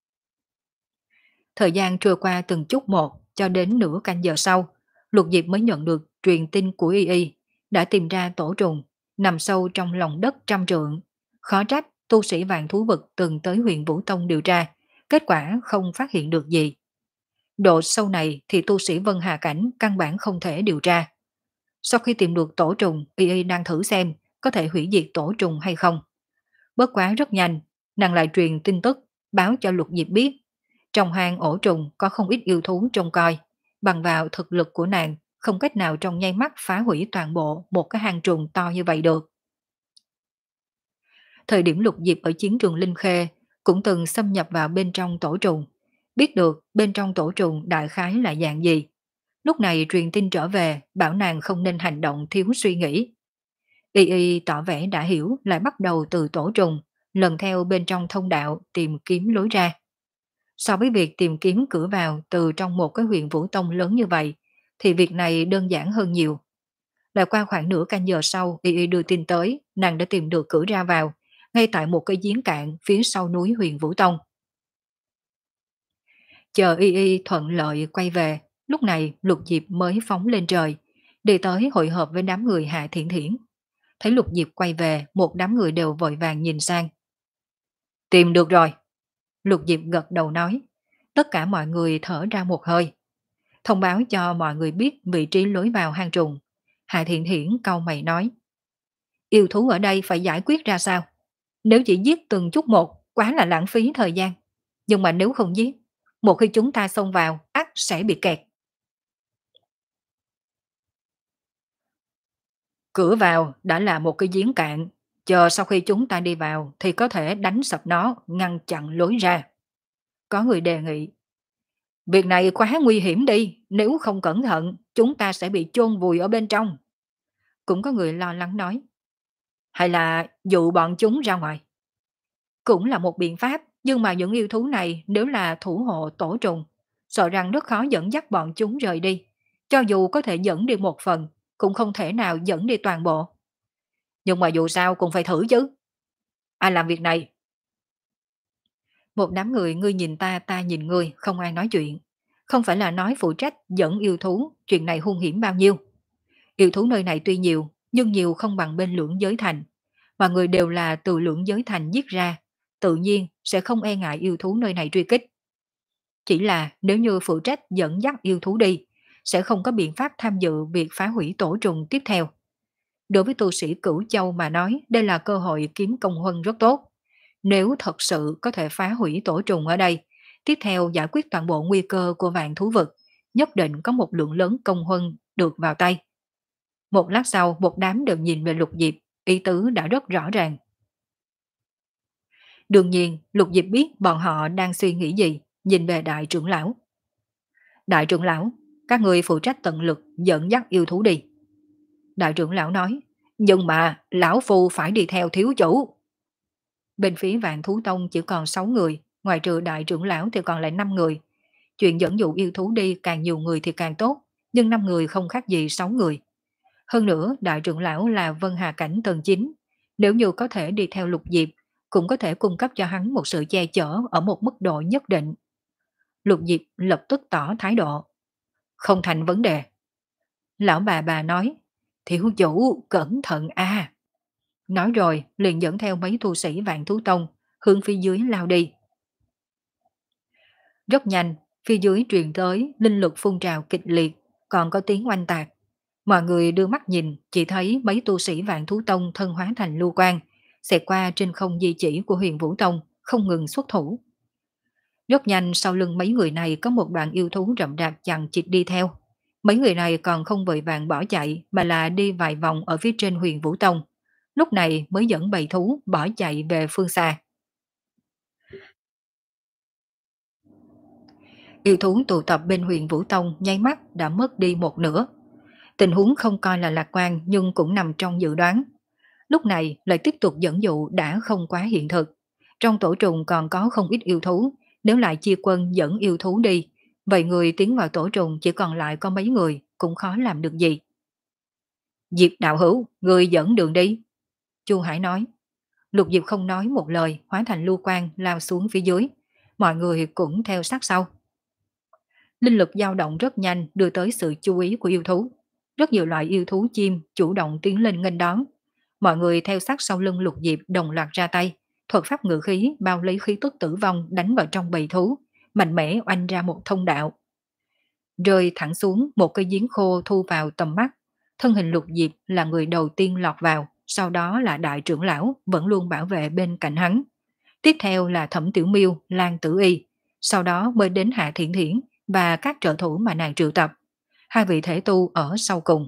S1: Thời gian trôi qua từng chút một, cho đến nửa canh giờ sau, Lục Diệp mới nhận được truyền tin của y y, đã tìm ra tổ trùng, nằm sâu trong lòng đất trăm trượng. Khó trách tu sĩ vạn thú vực từng tới huyện Vũ Tông điều tra, kết quả không phát hiện được gì. Độ sâu này thì tu sĩ Vân Hà Cảnh căn bản không thể điều tra. Sau khi tìm được tổ trùng, y y đang thử xem có thể hủy diệt tổ trùng hay không. Bất quá rất nhanh, nàng lại truyền tin tức, báo cho Lục Diệp biết. Trong hang ổ trùng có không ít yêu thú trông coi, bằng vào thực lực của nàng không cách nào trong nháy mắt phá hủy toàn bộ một cái hang trùng to như vậy được. Thời điểm Lục Diệp ở chiến trường Linh Khê cũng từng xâm nhập vào bên trong tổ trùng, biết được bên trong tổ trùng đại khái là dạng gì. Lúc này truyền tin trở về bảo nàng không nên hành động thiếu suy nghĩ. Y y tỏ vẻ đã hiểu, lại bắt đầu từ tổ trùng, lần theo bên trong thông đạo tìm kiếm lối ra. So với việc tìm kiếm cửa vào từ trong một cái huyện Vũ Tông lớn như vậy, thì việc này đơn giản hơn nhiều. Lại qua khoảng nửa canh giờ sau, Y Y đưa tin tới, nàng đã tìm được cửa ra vào, ngay tại một cái giếng cạn phía sau núi huyện Vũ Tông. Chờ Y Y thuận lợi quay về, lúc này Lục Diệp mới phóng lên trời, đi tới hội hợp với đám người Hạ Thiển Thiển. Thấy Lục Diệp quay về, một đám người đều vội vàng nhìn sang. Tìm được rồi. Lục Diệp gật đầu nói. Tất cả mọi người thở ra một hơi. Thông báo cho mọi người biết vị trí lối vào hang trùng. Hạ Thiện Hiển cau mày nói. Yêu thú ở đây phải giải quyết ra sao? Nếu chỉ giết từng chút một, quá là lãng phí thời gian. Nhưng mà nếu không giết, một khi chúng ta xông vào, ắt sẽ bị kẹt. Cửa vào đã là một cái giếng cạn, chờ sau khi chúng ta đi vào thì có thể đánh sập nó, ngăn chặn lối ra. Có người đề nghị. Việc này quá nguy hiểm đi, nếu không cẩn thận, chúng ta sẽ bị chôn vùi ở bên trong. Cũng có người lo lắng nói. Hay là dụ bọn chúng ra ngoài. Cũng là một biện pháp, nhưng mà những yêu thú này nếu là thủ hộ tổ trùng, sợ rằng rất khó dẫn dắt bọn chúng rời đi. Cho dù có thể dẫn đi một phần, cũng không thể nào dẫn đi toàn bộ. Nhưng mà dù sao cũng phải thử chứ. Ai làm việc này? Một đám người ngươi nhìn ta, ta nhìn ngươi, không ai nói chuyện. Không phải là nói phụ trách dẫn yêu thú, chuyện này hung hiểm bao nhiêu. Yêu thú nơi này tuy nhiều, nhưng nhiều không bằng bên lưỡng giới thành. Mà người đều là từ lưỡng giới thành giết ra, tự nhiên sẽ không e ngại yêu thú nơi này truy kích. Chỉ là nếu như phụ trách dẫn dắt yêu thú đi, sẽ không có biện pháp tham dự việc phá hủy tổ trùng tiếp theo. Đối với tu sĩ Cửu Châu mà nói, đây là cơ hội kiếm công huân rất tốt. Nếu thật sự có thể phá hủy tổ trùng ở đây, tiếp theo giải quyết toàn bộ nguy cơ của vạn thú vực, nhất định có một lượng lớn công huân được vào tay. Một lát sau, một đám đều nhìn về Lục Diệp, ý tứ đã rất rõ ràng. Đương nhiên, Lục Diệp biết bọn họ đang suy nghĩ gì, nhìn về đại trưởng lão. Đại trưởng lão, các người phụ trách tận lực dẫn dắt yêu thú đi. Đại trưởng lão nói, nhưng mà lão phu phải đi theo thiếu chủ. Bên phía Vạn Thú Tông chỉ còn sáu người, ngoài trừ đại trưởng lão thì còn lại năm người. Chuyện dẫn dụ yêu thú đi càng nhiều người thì càng tốt, nhưng năm người không khác gì sáu người. Hơn nữa, đại trưởng lão là Vân Hà Cảnh tầng chín, nếu như có thể đi theo Lục Diệp, cũng có thể cung cấp cho hắn một sự che chở ở một mức độ nhất định. Lục Diệp lập tức tỏ thái độ. Không thành vấn đề. Lão bà bà nói, thiếu chủ cẩn thận a. Nói rồi liền dẫn theo mấy tu sĩ Vạn Thú Tông hướng phía dưới lao đi. Rất nhanh, phía dưới truyền tới linh lực phun trào kịch liệt, còn có tiếng oanh tạc. Mọi người đưa mắt nhìn, chỉ thấy mấy tu sĩ Vạn Thú Tông thân hóa thành lưu quang, xẹt qua trên không di chỉ của Huyền Vũ Tông, không ngừng xuất thủ. Rất nhanh sau lưng mấy người này có một đoàn yêu thú rậm rạp chằng chịt đi theo. Mấy người này còn không vội vàng bỏ chạy mà là đi vài vòng ở phía trên Huyền Vũ Tông. Lúc này mới dẫn bầy thú bỏ chạy về phương xa. Yêu thú tụ tập bên Huyền Vũ Tông nháy mắt đã mất đi một nửa. Tình huống không coi là lạc quan nhưng cũng nằm trong dự đoán. Lúc này lại tiếp tục dẫn dụ đã không quá hiện thực. Trong tổ trùng còn có không ít yêu thú, nếu lại chia quân dẫn yêu thú đi, vậy người tiến vào tổ trùng chỉ còn lại có mấy người, cũng khó làm được gì. Diệp đạo hữu, người dẫn đường đi. Chu Hải nói. Lục Diệp không nói một lời, hóa thành lưu quang lao xuống phía dưới. Mọi người cũng theo sát sau. Linh lực dao động rất nhanh đưa tới sự chú ý của yêu thú. Rất nhiều loại yêu thú chim chủ động tiến lên nghênh đón. Mọi người theo sát sau lưng Lục Diệp đồng loạt ra tay, thuật pháp ngự khí bao lấy khí tức tử vong đánh vào trong bầy thú, mạnh mẽ oanh ra một thông đạo. Rơi thẳng xuống một cây giếng khô thu vào tầm mắt, thân hình Lục Diệp là người đầu tiên lọt vào, sau đó là đại trưởng lão vẫn luôn bảo vệ bên cạnh hắn. Tiếp theo là Thẩm Tiểu Miêu, Lan Tử Y, sau đó mới đến Hạ Thiển Thiển và các trợ thủ mà nàng triệu tập. Hai vị thể tu ở sau cùng.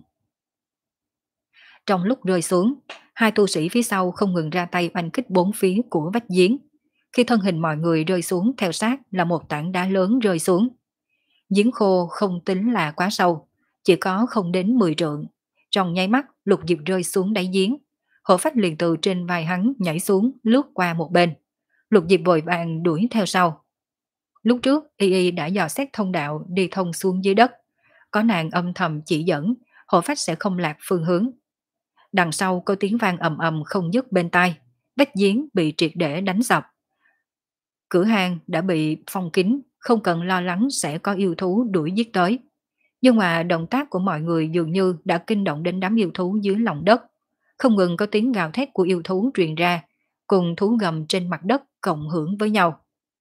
S1: Trong lúc rơi xuống, hai tu sĩ phía sau không ngừng ra tay oanh kích bốn phía của vách giếng. Khi thân hình mọi người rơi xuống theo sát là một tảng đá lớn rơi xuống. Giếng khô không tính là quá sâu, chỉ có không đến mười trượng. Trong nháy mắt, Lục Diệp rơi xuống đáy giếng. Hổ phách liền từ trên vai hắn nhảy xuống lướt qua một bên. Lục Diệp vội vàng đuổi theo sau. Lúc trước, Y Y đã dò xét thông đạo đi thông xuống dưới đất. Có nàng âm thầm chỉ dẫn, hổ phách sẽ không lạc phương hướng. Đằng sau có tiếng vang ầm ầm không dứt bên tai, vách giếng bị triệt để đánh sập. Cửa hàng đã bị phong kín, không cần lo lắng sẽ có yêu thú đuổi giết tới. Nhưng mà động tác của mọi người dường như đã kinh động đến đám yêu thú dưới lòng đất. Không ngừng có tiếng gào thét của yêu thú truyền ra, cùng thú gầm trên mặt đất cộng hưởng với nhau.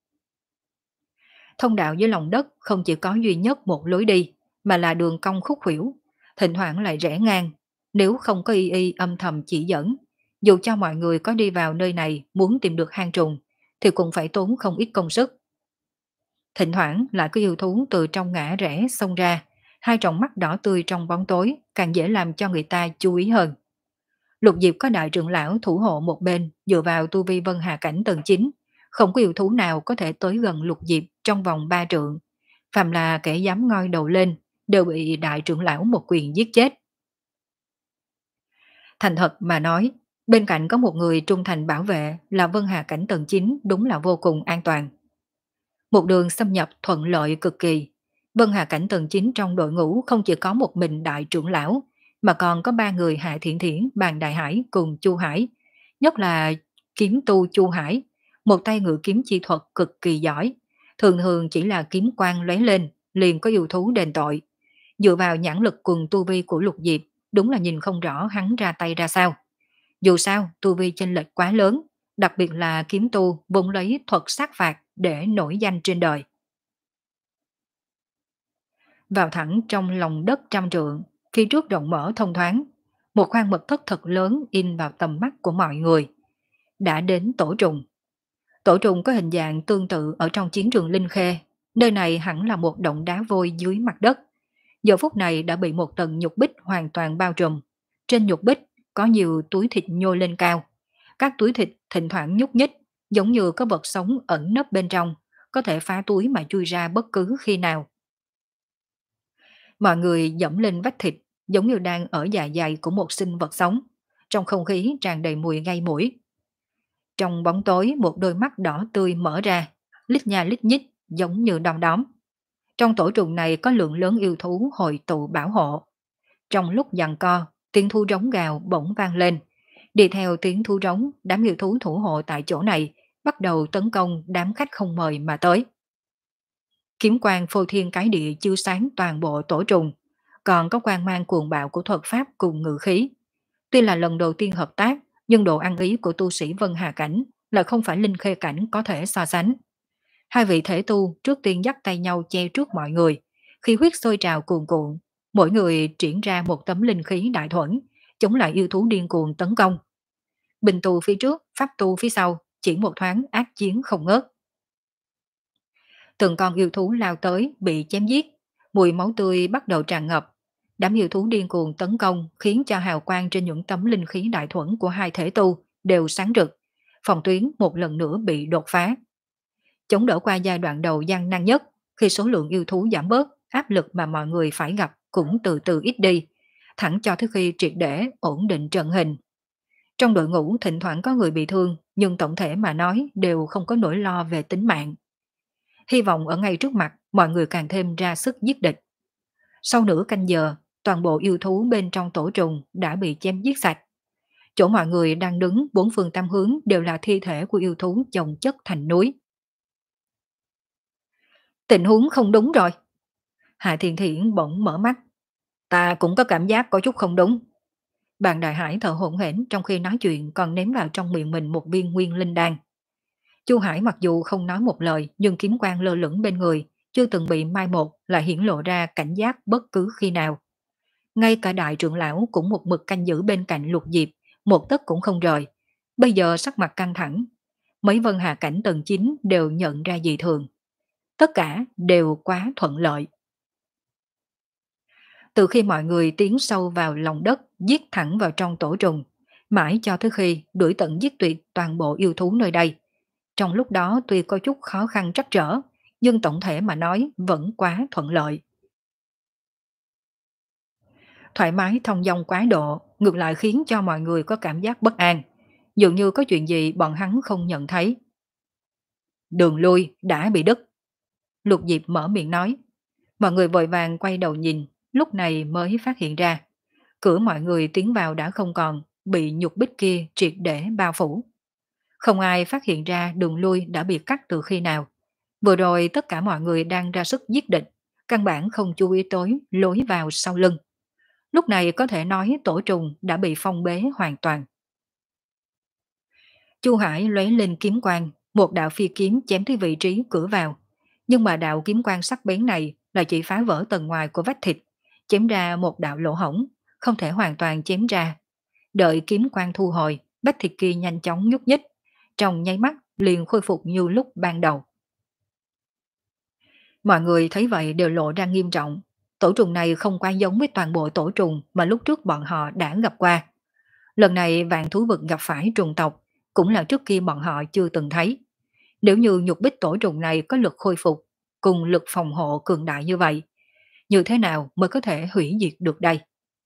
S1: Thông đạo dưới lòng đất không chỉ có duy nhất một lối đi, mà là đường cong khúc khuỷu, thỉnh thoảng lại rẽ ngang. Nếu không có Y Y âm thầm chỉ dẫn, dù cho mọi người có đi vào nơi này muốn tìm được hang trùng, thì cũng phải tốn không ít công sức. Thỉnh thoảng lại có yêu thú từ trong ngã rẽ xông ra, hai tròng mắt đỏ tươi trong bóng tối càng dễ làm cho người ta chú ý hơn. Lục Diệp có đại trưởng lão thủ hộ một bên, dựa vào tu vi Vân Hà cảnh tầng chín, không có yêu thú nào có thể tới gần Lục Diệp trong vòng ba trượng. Phàm là kẻ dám ngoi đầu lên, đều bị đại trưởng lão một quyền giết chết. Thành thật mà nói, bên cạnh có một người trung thành bảo vệ là Vân Hà cảnh tầng chín đúng là vô cùng an toàn. Một đường xâm nhập thuận lợi cực kỳ. Vân Hà cảnh tầng chín trong đội ngũ không chỉ có một mình đại trưởng lão, mà còn có ba người Hạ Thiển Thiển, Bàn Đại Hải cùng Chu Hải. Nhất là kiếm tu Chu Hải, một tay ngự kiếm chi thuật cực kỳ giỏi. Thường thường chỉ là kiếm quang lóe lên, liền có yêu thú đền tội. Dựa vào nhãn lực cùng tu vi của Lục Diệp, đúng là nhìn không rõ hắn ra tay ra sao. Dù sao, tu vi chênh lệch quá lớn, đặc biệt là kiếm tu vốn lấy thuật sát phạt để nổi danh trên đời. Vào thẳng trong lòng đất trăm trượng, phía trước rộng mở thông thoáng, một khoang mật thất thật lớn in vào tầm mắt của mọi người. Đã đến tổ trùng. Tổ trùng có hình dạng tương tự ở trong chiến trường Linh Khê, nơi này hẳn là một động đá vôi dưới mặt đất. Giờ phút này đã bị một tầng nhục bích hoàn toàn bao trùm. Trên nhục bích có nhiều túi thịt nhô lên cao. Các túi thịt thỉnh thoảng nhúc nhích, giống như có vật sống ẩn nấp bên trong, có thể phá túi mà chui ra bất cứ khi nào. Mọi người dẫm lên vách thịt, giống như đang ở dạ dày của một sinh vật sống. Trong không khí tràn đầy mùi gây mũi. Trong bóng tối một đôi mắt đỏ tươi mở ra, lít nha lít nhít, giống như đom đóm. Trong tổ trùng này có lượng lớn yêu thú hội tụ bảo hộ. Trong lúc giằng co, tiếng thu rống gào bỗng vang lên. Đi theo tiếng thu rống, đám yêu thú thủ hộ tại chỗ này bắt đầu tấn công đám khách không mời mà tới. Kiếm quang phô thiên cái địa chiếu sáng toàn bộ tổ trùng, còn có quang mang cuồng bạo của thuật pháp cùng ngự khí. Tuy là lần đầu tiên hợp tác, nhưng độ ăn ý của tu sĩ Vân Hà cảnh là không phải Linh Khê cảnh có thể so sánh. Hai vị thể tu trước tiên dắt tay nhau che trước mọi người. Khi huyết sôi trào cuồn cuộn, mỗi người triển ra một tấm linh khí đại thuẫn, chống lại yêu thú điên cuồng tấn công. Bình tu phía trước, pháp tu phía sau, chỉ một thoáng ác chiến không ngớt. Từng con yêu thú lao tới bị chém giết, mùi máu tươi bắt đầu tràn ngập. Đám yêu thú điên cuồng tấn công khiến cho hào quang trên những tấm linh khí đại thuẫn của hai thể tu đều sáng rực. Phòng tuyến một lần nữa bị đột phá. Chống đỡ qua giai đoạn đầu gian nan nhất, khi số lượng yêu thú giảm bớt, áp lực mà mọi người phải gặp cũng từ từ ít đi, thẳng cho tới khi triệt để ổn định trận hình. Trong đội ngũ thỉnh thoảng có người bị thương, nhưng tổng thể mà nói đều không có nỗi lo về tính mạng. Hy vọng ở ngay trước mặt, mọi người càng thêm ra sức giết địch. Sau nửa canh giờ, toàn bộ yêu thú bên trong tổ trùng đã bị chém giết sạch. Chỗ mọi người đang đứng bốn phương tám hướng đều là thi thể của yêu thú chồng chất thành núi. Tình huống không đúng rồi. Hạ Thiền Thiển bỗng mở mắt. Ta cũng có cảm giác có chút không đúng. Bàn Đại Hải thở hổn hển trong khi nói chuyện còn ném vào trong miệng mình một viên nguyên linh đan. Chu Hải mặc dù không nói một lời nhưng kiếm quang lơ lửng bên người, chưa từng bị mai một lại hiển lộ ra cảnh giác bất cứ khi nào. Ngay cả đại trưởng lão cũng một mực canh giữ bên cạnh Lục Diệp, một tấc cũng không rời. Bây giờ sắc mặt căng thẳng, mấy vân hà cảnh tầng chín đều nhận ra dị thường. Tất cả đều quá thuận lợi. Từ khi mọi người tiến sâu vào lòng đất, giết thẳng vào trong tổ trùng, mãi cho tới khi đuổi tận giết tuyệt toàn bộ yêu thú nơi đây. Trong lúc đó tuy có chút khó khăn trắc trở, nhưng tổng thể mà nói vẫn quá thuận lợi. Thoải mái thông dong quá độ, ngược lại khiến cho mọi người có cảm giác bất an. Dường như có chuyện gì bọn hắn không nhận thấy. Đường lui đã bị đứt. Lục Diệp mở miệng nói. Mọi người vội vàng quay đầu nhìn, lúc này mới phát hiện ra. Cửa mọi người tiến vào đã không còn, bị nhục bích kia triệt để bao phủ. Không ai phát hiện ra đường lui đã bị cắt từ khi nào. Vừa rồi tất cả mọi người đang ra sức giết địch, căn bản không chú ý tới lối vào sau lưng. Lúc này có thể nói tổ trùng đã bị phong bế hoàn toàn. Chu Hải lóe lên kiếm quang, một đạo phi kiếm chém tới vị trí cửa vào. Nhưng mà đạo kiếm quang sắc bén này là chỉ phá vỡ tầng ngoài của vách thịt, chém ra một đạo lỗ hổng, không thể hoàn toàn chém ra. Đợi kiếm quang thu hồi, vách thịt kia nhanh chóng nhúc nhích, trong nháy mắt liền khôi phục như lúc ban đầu. Mọi người thấy vậy đều lộ ra nghiêm trọng. Tổ trùng này không quá giống với toàn bộ tổ trùng mà lúc trước bọn họ đã gặp qua. Lần này vạn thú vực gặp phải trùng tộc, cũng là trước kia bọn họ chưa từng thấy. Nếu như nhục bích tổ trùng này có lực khôi phục, cùng lực phòng hộ cường đại như vậy, như thế nào mới có thể hủy diệt được đây?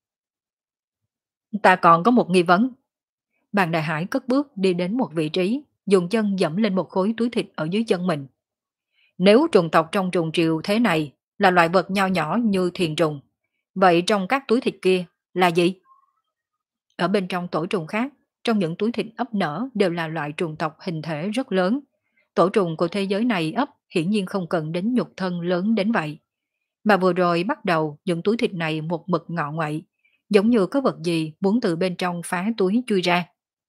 S1: Ta còn có một nghi vấn. Bàn Đại Hải cất bước đi đến một vị trí, dùng chân dẫm lên một khối túi thịt ở dưới chân mình. Nếu trùng tộc trong trùng triều thế này là loại vật nho nhỏ như thiền trùng, vậy trong các túi thịt kia là gì? Ở bên trong tổ trùng khác, trong những túi thịt ấp nở đều là loại trùng tộc hình thể rất lớn. Tổ trùng của thế giới này ấp hiển nhiên không cần đến nhục thân lớn đến vậy. Mà vừa rồi bắt đầu những túi thịt này một mực ngọ ngoậy, giống như có vật gì muốn từ bên trong phá túi chui ra.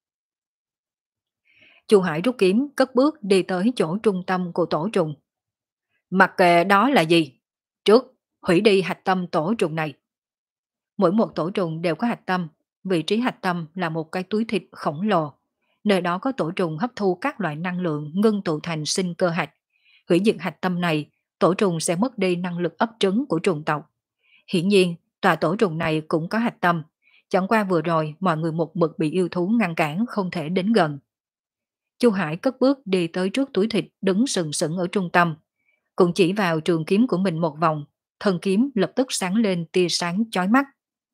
S1: Chu Hải rút kiếm, cất bước đi tới chỗ trung tâm của tổ trùng. Mặc kệ đó là gì, trước hủy đi hạch tâm tổ trùng này. Mỗi một tổ trùng đều có hạch tâm, vị trí hạch tâm là một cái túi thịt khổng lồ. Nơi đó có tổ trùng hấp thu các loại năng lượng ngưng tụ thành sinh cơ hạch. Hủy diệt hạch tâm này, tổ trùng sẽ mất đi năng lực ấp trứng của trùng tộc. Hiển nhiên, tòa tổ trùng này cũng có hạch tâm. Chẳng qua vừa rồi mọi người một mực bị yêu thú ngăn cản không thể đến gần. Chu Hải cất bước đi tới trước túi thịt đứng sừng sững ở trung tâm. Cũng chỉ vào trường kiếm của mình một vòng, thân kiếm lập tức sáng lên tia sáng chói mắt.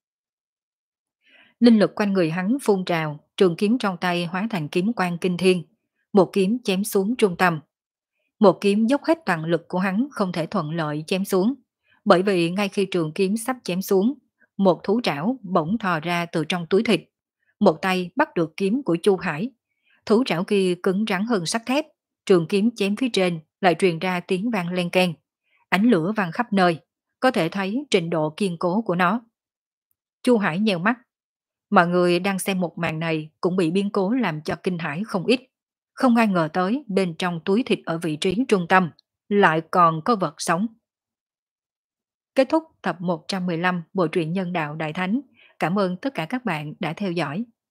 S1: Linh lực quanh người hắn phun trào, trường kiếm trong tay hóa thành kiếm quang kinh thiên. Một kiếm chém xuống trung tâm. Một kiếm dốc hết toàn lực của hắn không thể thuận lợi chém xuống. Bởi vì ngay khi trường kiếm sắp chém xuống, một thú trảo bỗng thò ra từ trong túi thịt. Một tay bắt được kiếm của Chu Hải. Thú trảo kia cứng rắn hơn sắt thép. Trường kiếm chém phía trên lại truyền ra tiếng vang len keng. Ánh lửa vang khắp nơi. Có thể thấy trình độ kiên cố của nó. Chu Hải nheo mắt. Mọi người đang xem một màn này cũng bị biến cố làm cho kinh hãi không ít. Không ai ngờ tới bên trong túi thịt ở vị trí trung tâm lại còn có vật sống. Kết thúc tập một trăm mười lăm Bộ truyện Nhân đạo Đại Thánh. Cảm ơn tất cả các bạn đã theo dõi.